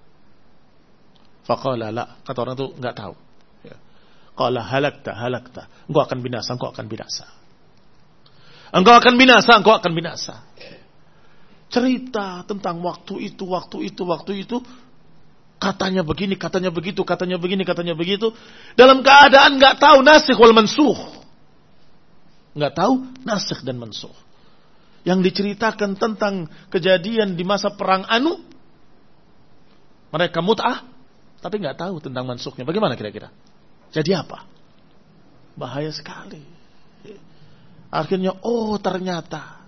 Faqala la, kata orang itu enggak tahu. Qala halakta, engkau akan binasa, engkau akan binasa. Engkau akan binasa, engkau akan binasa. Cerita tentang waktu itu, katanya begini, katanya begitu, katanya begini, katanya begitu. Dalam keadaan enggak tahu nasikh wal mansukh. Enggak tahu nasikh dan mansukh. Yang diceritakan tentang kejadian di masa perang Anu, mereka mut'ah, tapi enggak tahu tentang mansukhnya. Bagaimana kira-kira? Jadi apa? Bahaya sekali. Akhirnya, ternyata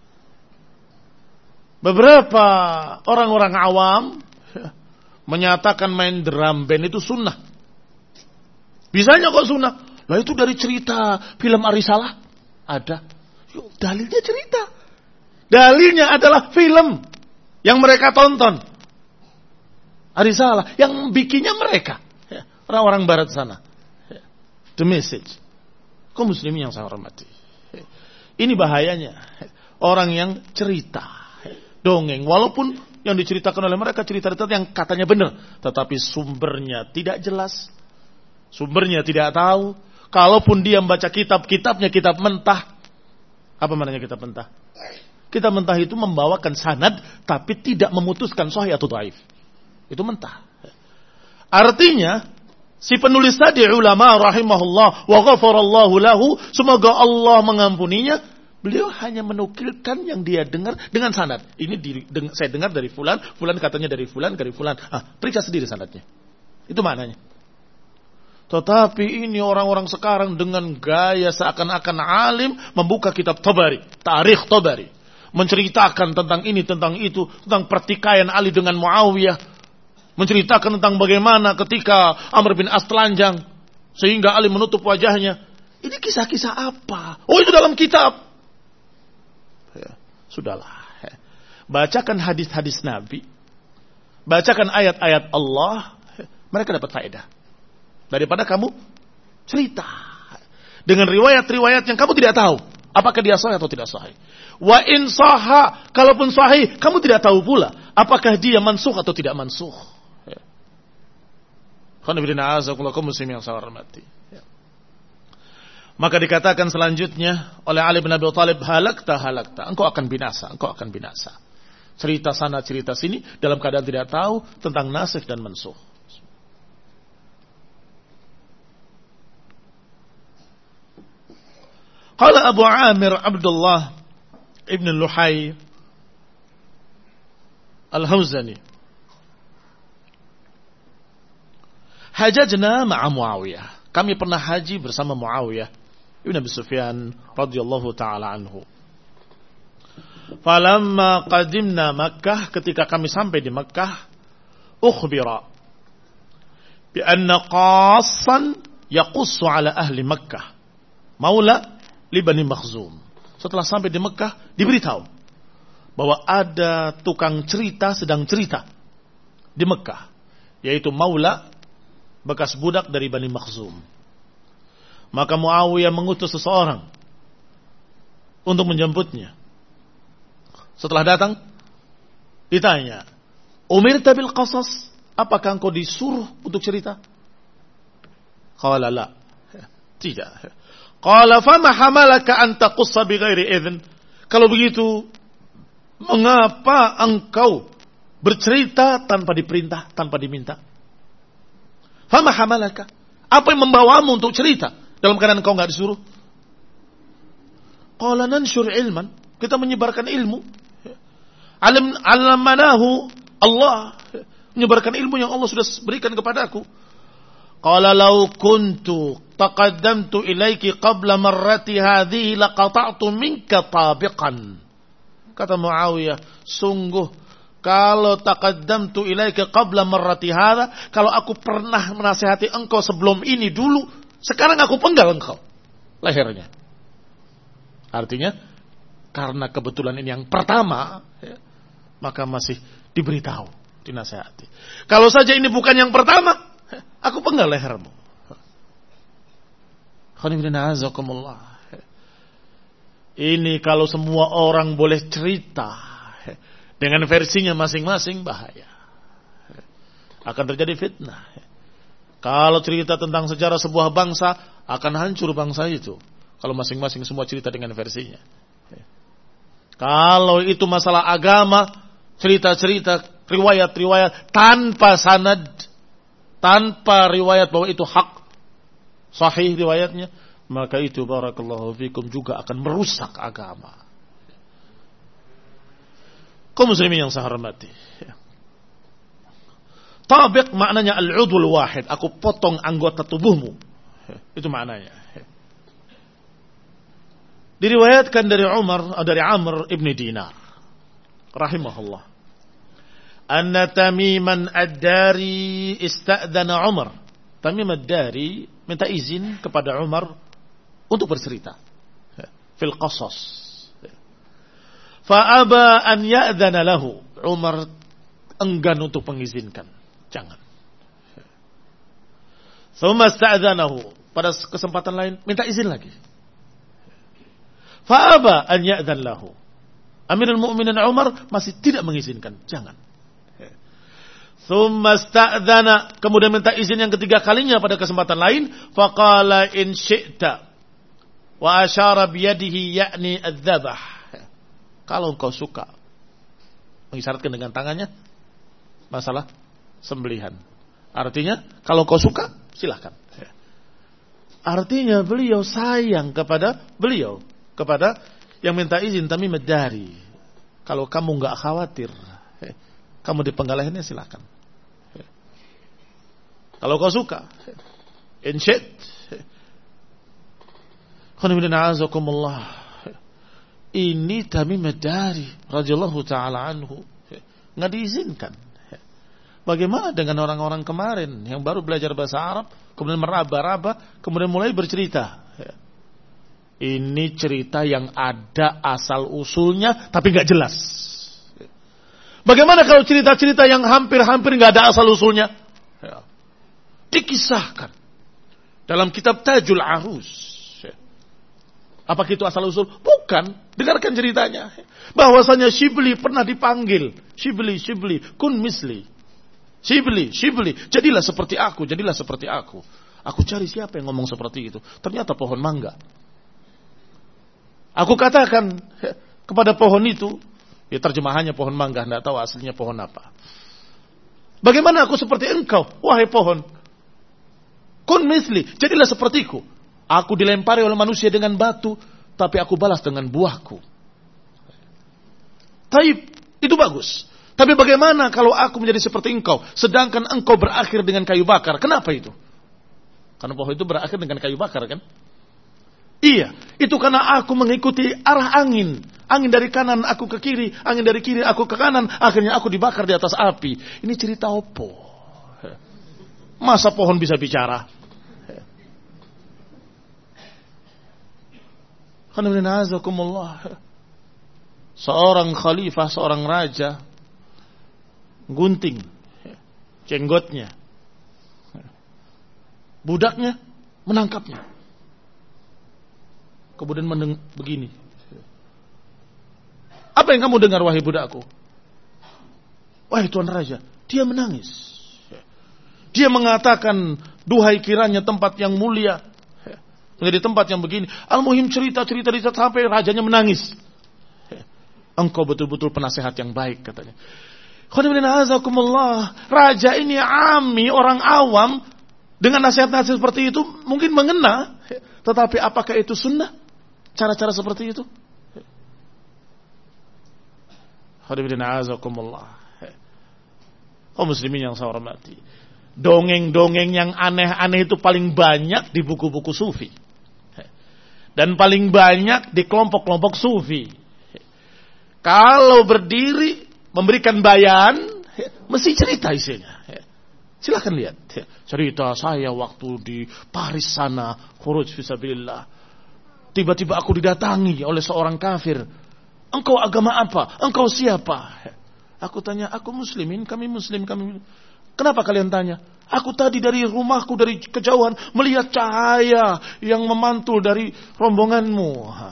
beberapa orang-orang awam menyatakan main drum band itu sunnah. Bisanya kok sunnah? Lah itu dari cerita film Arisalah. Ada. Dalilnya cerita. Dalilnya adalah film yang mereka tonton. Arisalah. Yang bikinnya mereka. Orang-orang barat sana. The message. Kaum muslimin yang saya hormati. Ini bahayanya. Orang yang cerita. Dongeng. Walaupun yang diceritakan oleh mereka cerita-cerita yang katanya benar. Tetapi sumbernya tidak jelas. Sumbernya tidak tahu. Kalaupun dia membaca kitabnya kitab mentah. Apa maknanya kitab mentah? Kitab mentah itu membawakan sanad. Tapi tidak memutuskan sahih atau dhaif. Itu mentah. Artinya si penulis tadi ulama rahimahullah wa ghafarallahu lahu, semoga Allah mengampuninya, beliau hanya menukilkan yang dia dengar dengan sanad. Ini saya dengar dari fulan, fulan katanya dari fulan, periksa sendiri sanadnya. Itu maknanya. Tetapi ini orang-orang sekarang dengan gaya seakan-akan alim membuka kitab Tabari, Tarikh Tabari, menceritakan tentang ini, tentang itu, tentang pertikaian Ali dengan Muawiyah. Menceritakan tentang bagaimana ketika Amr bin As telanjang sehingga Ali menutup wajahnya. Ini kisah-kisah apa? Oh, itu dalam kitab. Ya, sudahlah. Bacakan hadis-hadis Nabi. Bacakan ayat-ayat Allah. Mereka dapat faedah. Daripada kamu cerita dengan riwayat-riwayat yang kamu tidak tahu apakah dia sahih atau tidak sahih. Wa in sahha, kalaupun sahih, kamu tidak tahu pula apakah dia mansukh atau tidak mansukh. Maka dikatakan selanjutnya oleh Ali bin Abi Thalib, halakta, engkau akan binasa, engkau akan binasa. Cerita sana, cerita sini, dalam keadaan tidak tahu tentang nasikh dan mansukh. Qala Abu Amir Abdullah ibn Luhay Al-Hawzani, hajajna ma'a Muawiyah. Kami pernah haji bersama Muawiyah ibn Abi Sufyan radhiyallahu ta'ala anhu. Falamma qadimna Makkah, ketika kami sampai di Makkah, ukhbira bi anna qassan yaqussu ala ahli Makkah, maula li Bani Makhzum. Setelah sampai di Makkah, diberitahu bahwa ada tukang cerita sedang cerita di Makkah, yaitu maula, bekas budak dari Bani Makhzum. Maka Muawiyah mengutus seseorang untuk menjemputnya. Setelah datang, ditanya, umirta bil qasas, apakah engkau disuruh untuk cerita? Qala la, tidak. Qala fama hamalaka an taqussa bighairi idzn. Kalau begitu, mengapa engkau bercerita tanpa diperintah, tanpa diminta? Fama hamalaka, apa yang membawamu untuk cerita dalam keadaan engkau enggak disuruh? Qala nanshur ilman, kita menyebarkan ilmu. Alamanahu Allah, menyebarkan ilmu yang Allah sudah berikan kepadaku. Qala law kuntu taqaddamtu ilaiki qabla marrati hadhihi laqata'tu minka tabiqan. Kata Muawiyah, sungguh kalau taqaddamtu ilaika qabla marrati hadha, kalau aku pernah menasihati engkau sebelum ini dulu, sekarang aku penggal engkau lehernya. Artinya, karena kebetulan ini yang pertama, maka masih diberitahu, dinasihati. Kalau saja ini bukan yang pertama, aku penggal lehermu. Ini kalau semua orang boleh cerita dengan versinya masing-masing, bahaya. Akan terjadi fitnah. Kalau cerita tentang sejarah sebuah bangsa, akan hancur bangsa itu. Kalau masing-masing semua cerita dengan versinya. Kalau itu masalah agama, cerita-cerita, riwayat-riwayat tanpa sanad, tanpa riwayat bahwa itu hak, sahih riwayatnya, maka itu barakallahu fikum juga akan merusak agama. Kaum muslimin yang saya hormati. Tabiq maknanya al-udhul wahid, aku potong anggota tubuhmu. Itu maknanya. Diriwayatkan dari Amr ibn Dinar rahimahullah, anna Tamiman ad-Dari ista'dana Umar. Tamim ad-Dari minta izin kepada Umar untuk bercerita fil qasas. Fa aba an ya'dana lahu. Umar enggan untuk mengizinkan. Jangan. Tsumma ista'danahu. Pada kesempatan lain minta izin lagi. Fa'aba an ya'dhan lahu. Amirul Mukminin Umar masih tidak mengizinkan. Jangan. Tsumma sta'dhana, kemudian minta izin yang ketiga kalinya pada kesempatan lain. Faqala in syi'ta. Wa asyara biyadihi ya'ni adz-dzabah. Kalau engkau suka, mengisyaratkan dengan tangannya masalah sembelihan. Artinya, kalau engkau suka, silakan. Artinya beliau sayang kepada beliau, kepada yang minta izin Tamim ad-Dari. Kalau kamu enggak khawatir, kamu dipenggal lehernya silakan. Kalau kau suka, insyid. Ini Tamim ad-Dari radhiyallahu taala anhu enggak diizinkan. Bagaimana dengan orang-orang kemarin yang baru belajar bahasa Arab, kemudian meraba-raba, kemudian mulai bercerita? Ini cerita yang ada asal usulnya tapi nggak jelas. Bagaimana kalau cerita-cerita yang hampir-hampir nggak ada asal usulnya? Dikisahkan dalam kitab Tajul Arus. Apakah itu asal usul? Bukan. Dengarkan ceritanya. Bahwasanya Shibli pernah dipanggil. Shibli, kun misli. Shibli, jadilah seperti aku, jadilah seperti aku. Aku cari siapa yang ngomong seperti itu. Ternyata pohon mangga. Aku katakan kepada pohon itu, ya terjemahannya pohon mangga, tidak tahu aslinya pohon apa. Bagaimana aku seperti engkau, wahai pohon? Kun misli, jadilah sepertiku. Aku dilempari oleh manusia dengan batu, tapi aku balas dengan buahku. Taib, itu bagus. Tapi bagaimana kalau aku menjadi seperti engkau, sedangkan engkau berakhir dengan kayu bakar? Kenapa itu? Karena pohon itu berakhir dengan kayu bakar, kan? Iya, itu karena aku mengikuti arah angin. Angin dari kanan aku ke kiri, angin dari kiri aku ke kanan, akhirnya aku dibakar di atas api. Ini cerita opo? Masa pohon bisa bicara? Seorang khalifah, seorang raja gunting jenggotnya, budaknya menangkapnya, kemudian begini, apa yang kamu dengar wahai budakku? Wahai tuan raja, dia menangis. Dia mengatakan, duhai kiranya tempat yang mulia menjadi tempat yang begini. Al-muhim cerita-cerita sampai rajanya menangis. Engkau betul-betul penasehat yang baik, katanya. Raja ini ami, orang awam, dengan nasihat-nasihat seperti itu mungkin mengena. Tetapi apakah itu sunnah? Cara-cara seperti itu? Muslimin yang saya hormati. Dongeng-dongeng yang aneh-aneh itu paling banyak di buku-buku sufi. Dan paling banyak di kelompok-kelompok sufi. Kalau berdiri memberikan bayan, mesti cerita isinya. Silakan lihat. Cerita saya waktu di Paris sana, khuruj fisabilillah. Tiba-tiba aku didatangi oleh seorang kafir. Engkau agama apa? Engkau siapa? Aku tanya, aku muslimin, kami muslim, kami. Kenapa kalian tanya? Aku tadi dari rumahku, dari kejauhan, melihat cahaya yang memantul dari rombonganmu.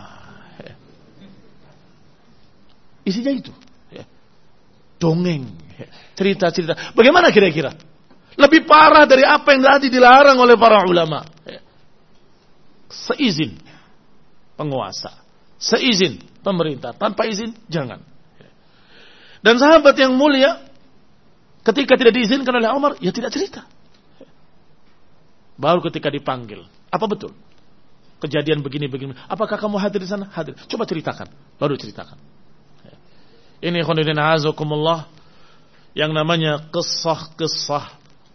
Isinya itu. Dongeng. Cerita-cerita. Bagaimana kira-kira? Lebih parah dari apa yang tadi dilarang oleh para ulama. Seizin penguasa. Seizin pemerintah. Tanpa izin, jangan. Dan sahabat yang mulia, ketika tidak diizinkan oleh Umar, ya tidak cerita. Baru ketika dipanggil. Apa betul? Kejadian begini-begini. Apakah kamu hadir di sana? Hadir. Coba ceritakan. Baru ceritakan. Ini khonidin azakumullah, yang namanya kisah-kisah.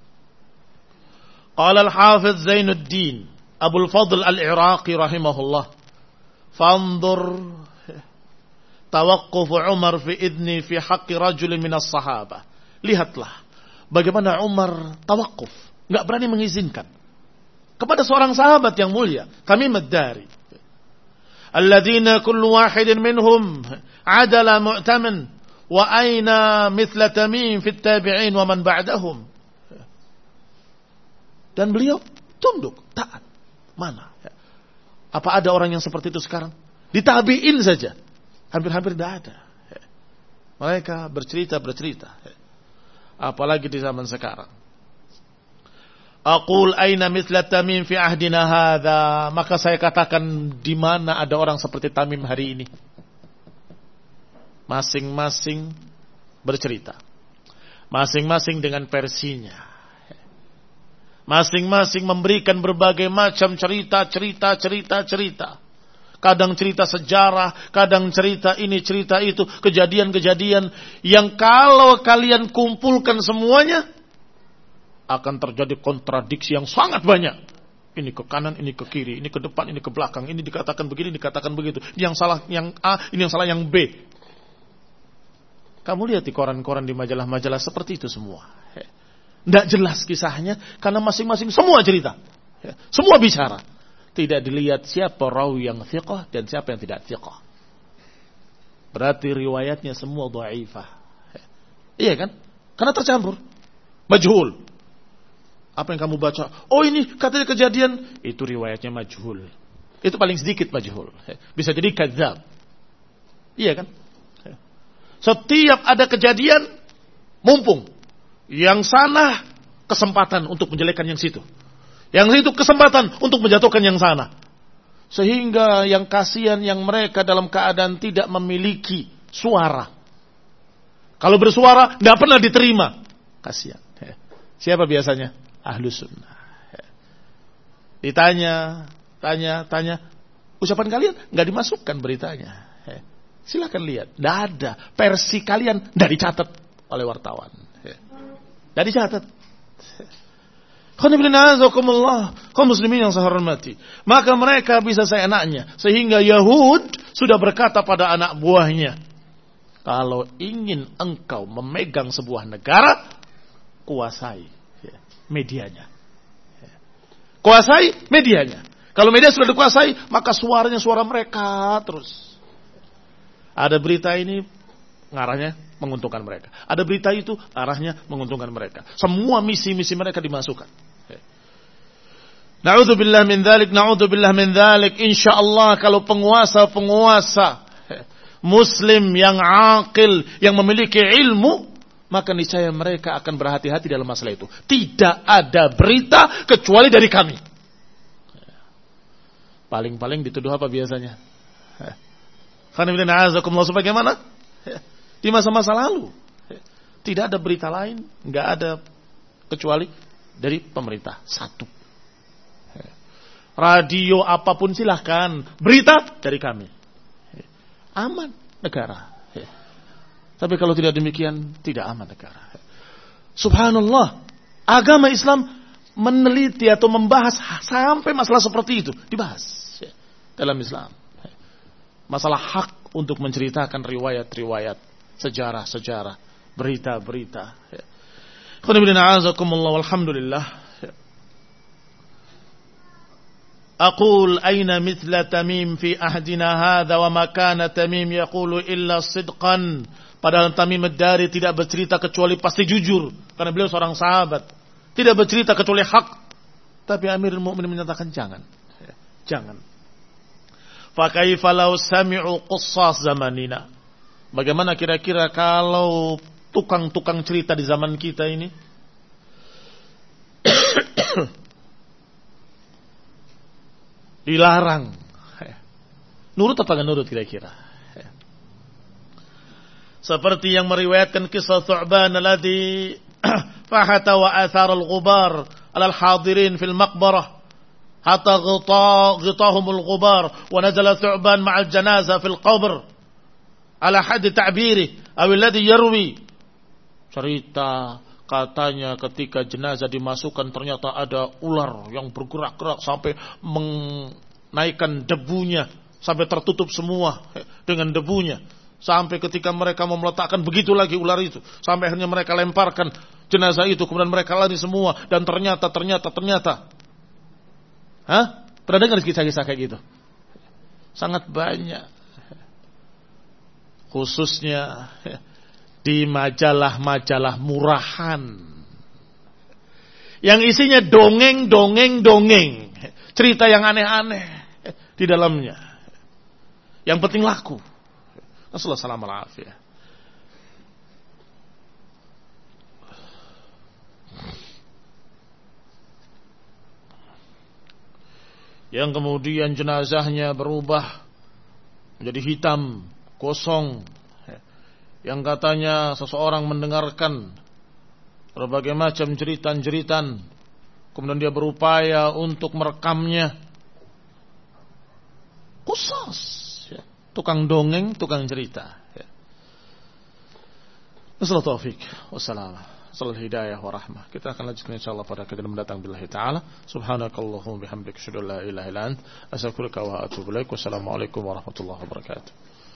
Qala al-Hafidz Zainuddin Abul Fadl al-Iraqi rahimahullah, fanzur tawaqquf Umar fi idni fi haqqi rajulin minas sahabah. Lihatlah bagaimana Umar tawakuf, enggak berani mengizinkan kepada seorang sahabat yang mulia, Tamim ad-Dari. Alladzina kullu wahidin minhum adala mu'taman wa aina mithla Tamim fi at-tabi'in wa man ba'dahum. Dan beliau tunduk, taat. Mana? Apa ada orang yang seperti itu sekarang? Di tabi'in saja hampir-hampir tidak ada. Mereka bercerita. Apalagi di zaman sekarang. Aqul aina mithla Tamim fi ahdina hadha. Maka saya katakan, di mana ada orang seperti Tamim hari ini? Masing-masing bercerita. Masing-masing dengan versinya. Masing-masing memberikan berbagai macam cerita. Kadang cerita sejarah, kadang cerita ini, cerita itu, kejadian-kejadian yang kalau kalian kumpulkan semuanya akan terjadi kontradiksi yang sangat banyak. Ini ke kanan, ini ke kiri, ini ke depan, ini ke belakang, ini dikatakan begini, dikatakan begitu. Ini yang salah yang A, ini yang salah yang B. Kamu lihat di koran-koran, di majalah-majalah seperti itu semua. Tidak jelas kisahnya karena masing-masing semua cerita. Semua bicara. Tidak dilihat siapa rawi yang thiqah dan siapa yang tidak thiqah. Berarti riwayatnya semua dhaifah. Iya kan? Karena tercampur. Majhul. Apa yang kamu baca? Oh ini katanya kejadian. Itu riwayatnya majhul. Itu paling sedikit majhul. Bisa jadi kadzab. Iya kan? Setiap ada kejadian, mumpung yang sana kesempatan untuk menjelekkan yang situ. Yang itu kesempatan untuk menjatuhkan yang sana. Sehingga yang kasihan yang mereka dalam keadaan tidak memiliki suara. Kalau bersuara tidak pernah diterima. Kasihan. Siapa biasanya? Ahlus sunnah. Ditanya, tanya. Ucapan kalian nggak dimasukkan beritanya. Silakan lihat. Tidak ada. Versi kalian tidak dicatat oleh wartawan. Tidak dicatat. Kaum muslimin yang saya hormati. Maka mereka bisa seenaknya. Sehingga Yahud sudah berkata pada anak buahnya, kalau ingin engkau memegang sebuah negara, kuasai medianya. Kuasai medianya. Kalau media sudah dikuasai, maka suaranya suara mereka terus. Ada berita ini, ngarahnya menguntungkan mereka. Ada berita itu, arahnya menguntungkan mereka. Semua misi-misi mereka dimasukkan. Na'udzubillah min dzalik. Insyaallah kalau penguasa-penguasa muslim yang aqil, yang memiliki ilmu, maka niscaya mereka akan berhati-hati dalam masalah itu. Tidak ada berita kecuali dari kami. Paling-paling dituduh apa biasanya? Sebagaimana di masa-masa lalu, tidak ada berita lain, nggak ada kecuali dari pemerintah satu. Radio apapun silahkan, berita dari kami. Aman negara. Tapi kalau tidak demikian, tidak aman negara. Subhanallah, agama Islam meneliti atau membahas sampai masalah seperti itu dibahas dalam Islam. Masalah hak untuk menceritakan riwayat-riwayat, sejarah-sejarah, berita-berita. Alhamdulillah. aqul aina mithla Tamim fi ahdina hadha wa ma kana Tamim yaqulu illa sidqan. Padahal Tamim ad-Dari tidak bercerita kecuali pasti jujur, karena beliau seorang sahabat. Tidak bercerita kecuali hak. Tapi Amirul Mukminin menyatakan jangan. Jangan. Fa kaifa law sami'u qussas zamanina. Bagaimana kira-kira kalau tukang-tukang cerita di zaman kita ini dilarang? Nurut apa enggak nurut kira-kira? Seperti yang meriwayatkan kisah Thu'ban alladhi fahata wa athar al-ghubar ala al-hadirin fil maqbarah hatta ghitahum al-ghubar wa nazala Thu'ban ma'al janazah fil qabr ala hadd ta'birih aw alladhi yarwi. Cerita katanya ketika jenazah dimasukkan ternyata ada ular yang bergerak-gerak sampai menaikkan debunya sampai tertutup semua dengan debunya. Sampai ketika mereka mau meletakkan begitu lagi ular itu. Sampai akhirnya mereka lemparkan jenazah itu. Kemudian mereka lari semua. Dan ternyata. Hah? Pernah dengar kisah-kisah kayak gitu? Sangat banyak. Khususnya di majalah-majalah murahan. Yang isinya dongeng. Cerita yang aneh-aneh di dalamnya. Yang penting laku. Assalamualaikum warahmatullahi wabarakatuh. Yang kemudian jenazahnya berubah menjadi hitam, kosong. Yang katanya seseorang mendengarkan berbagai macam jeritan-jeritan, kemudian dia berupaya untuk merekamnya. Qusas. Tukang dongeng, tukang cerita. Wassalamualaikum warahmatullahi hidayah wa rahmah. Kita akan lanjutkan insyaallah pada kajian mendatang billahi taala. Subhanakallahumma bihamdika asyhadu an la ilaha illa anta astaghfiruka wa atubu ilaik. Wassalamualaikum warahmatullahi wabarakatuh.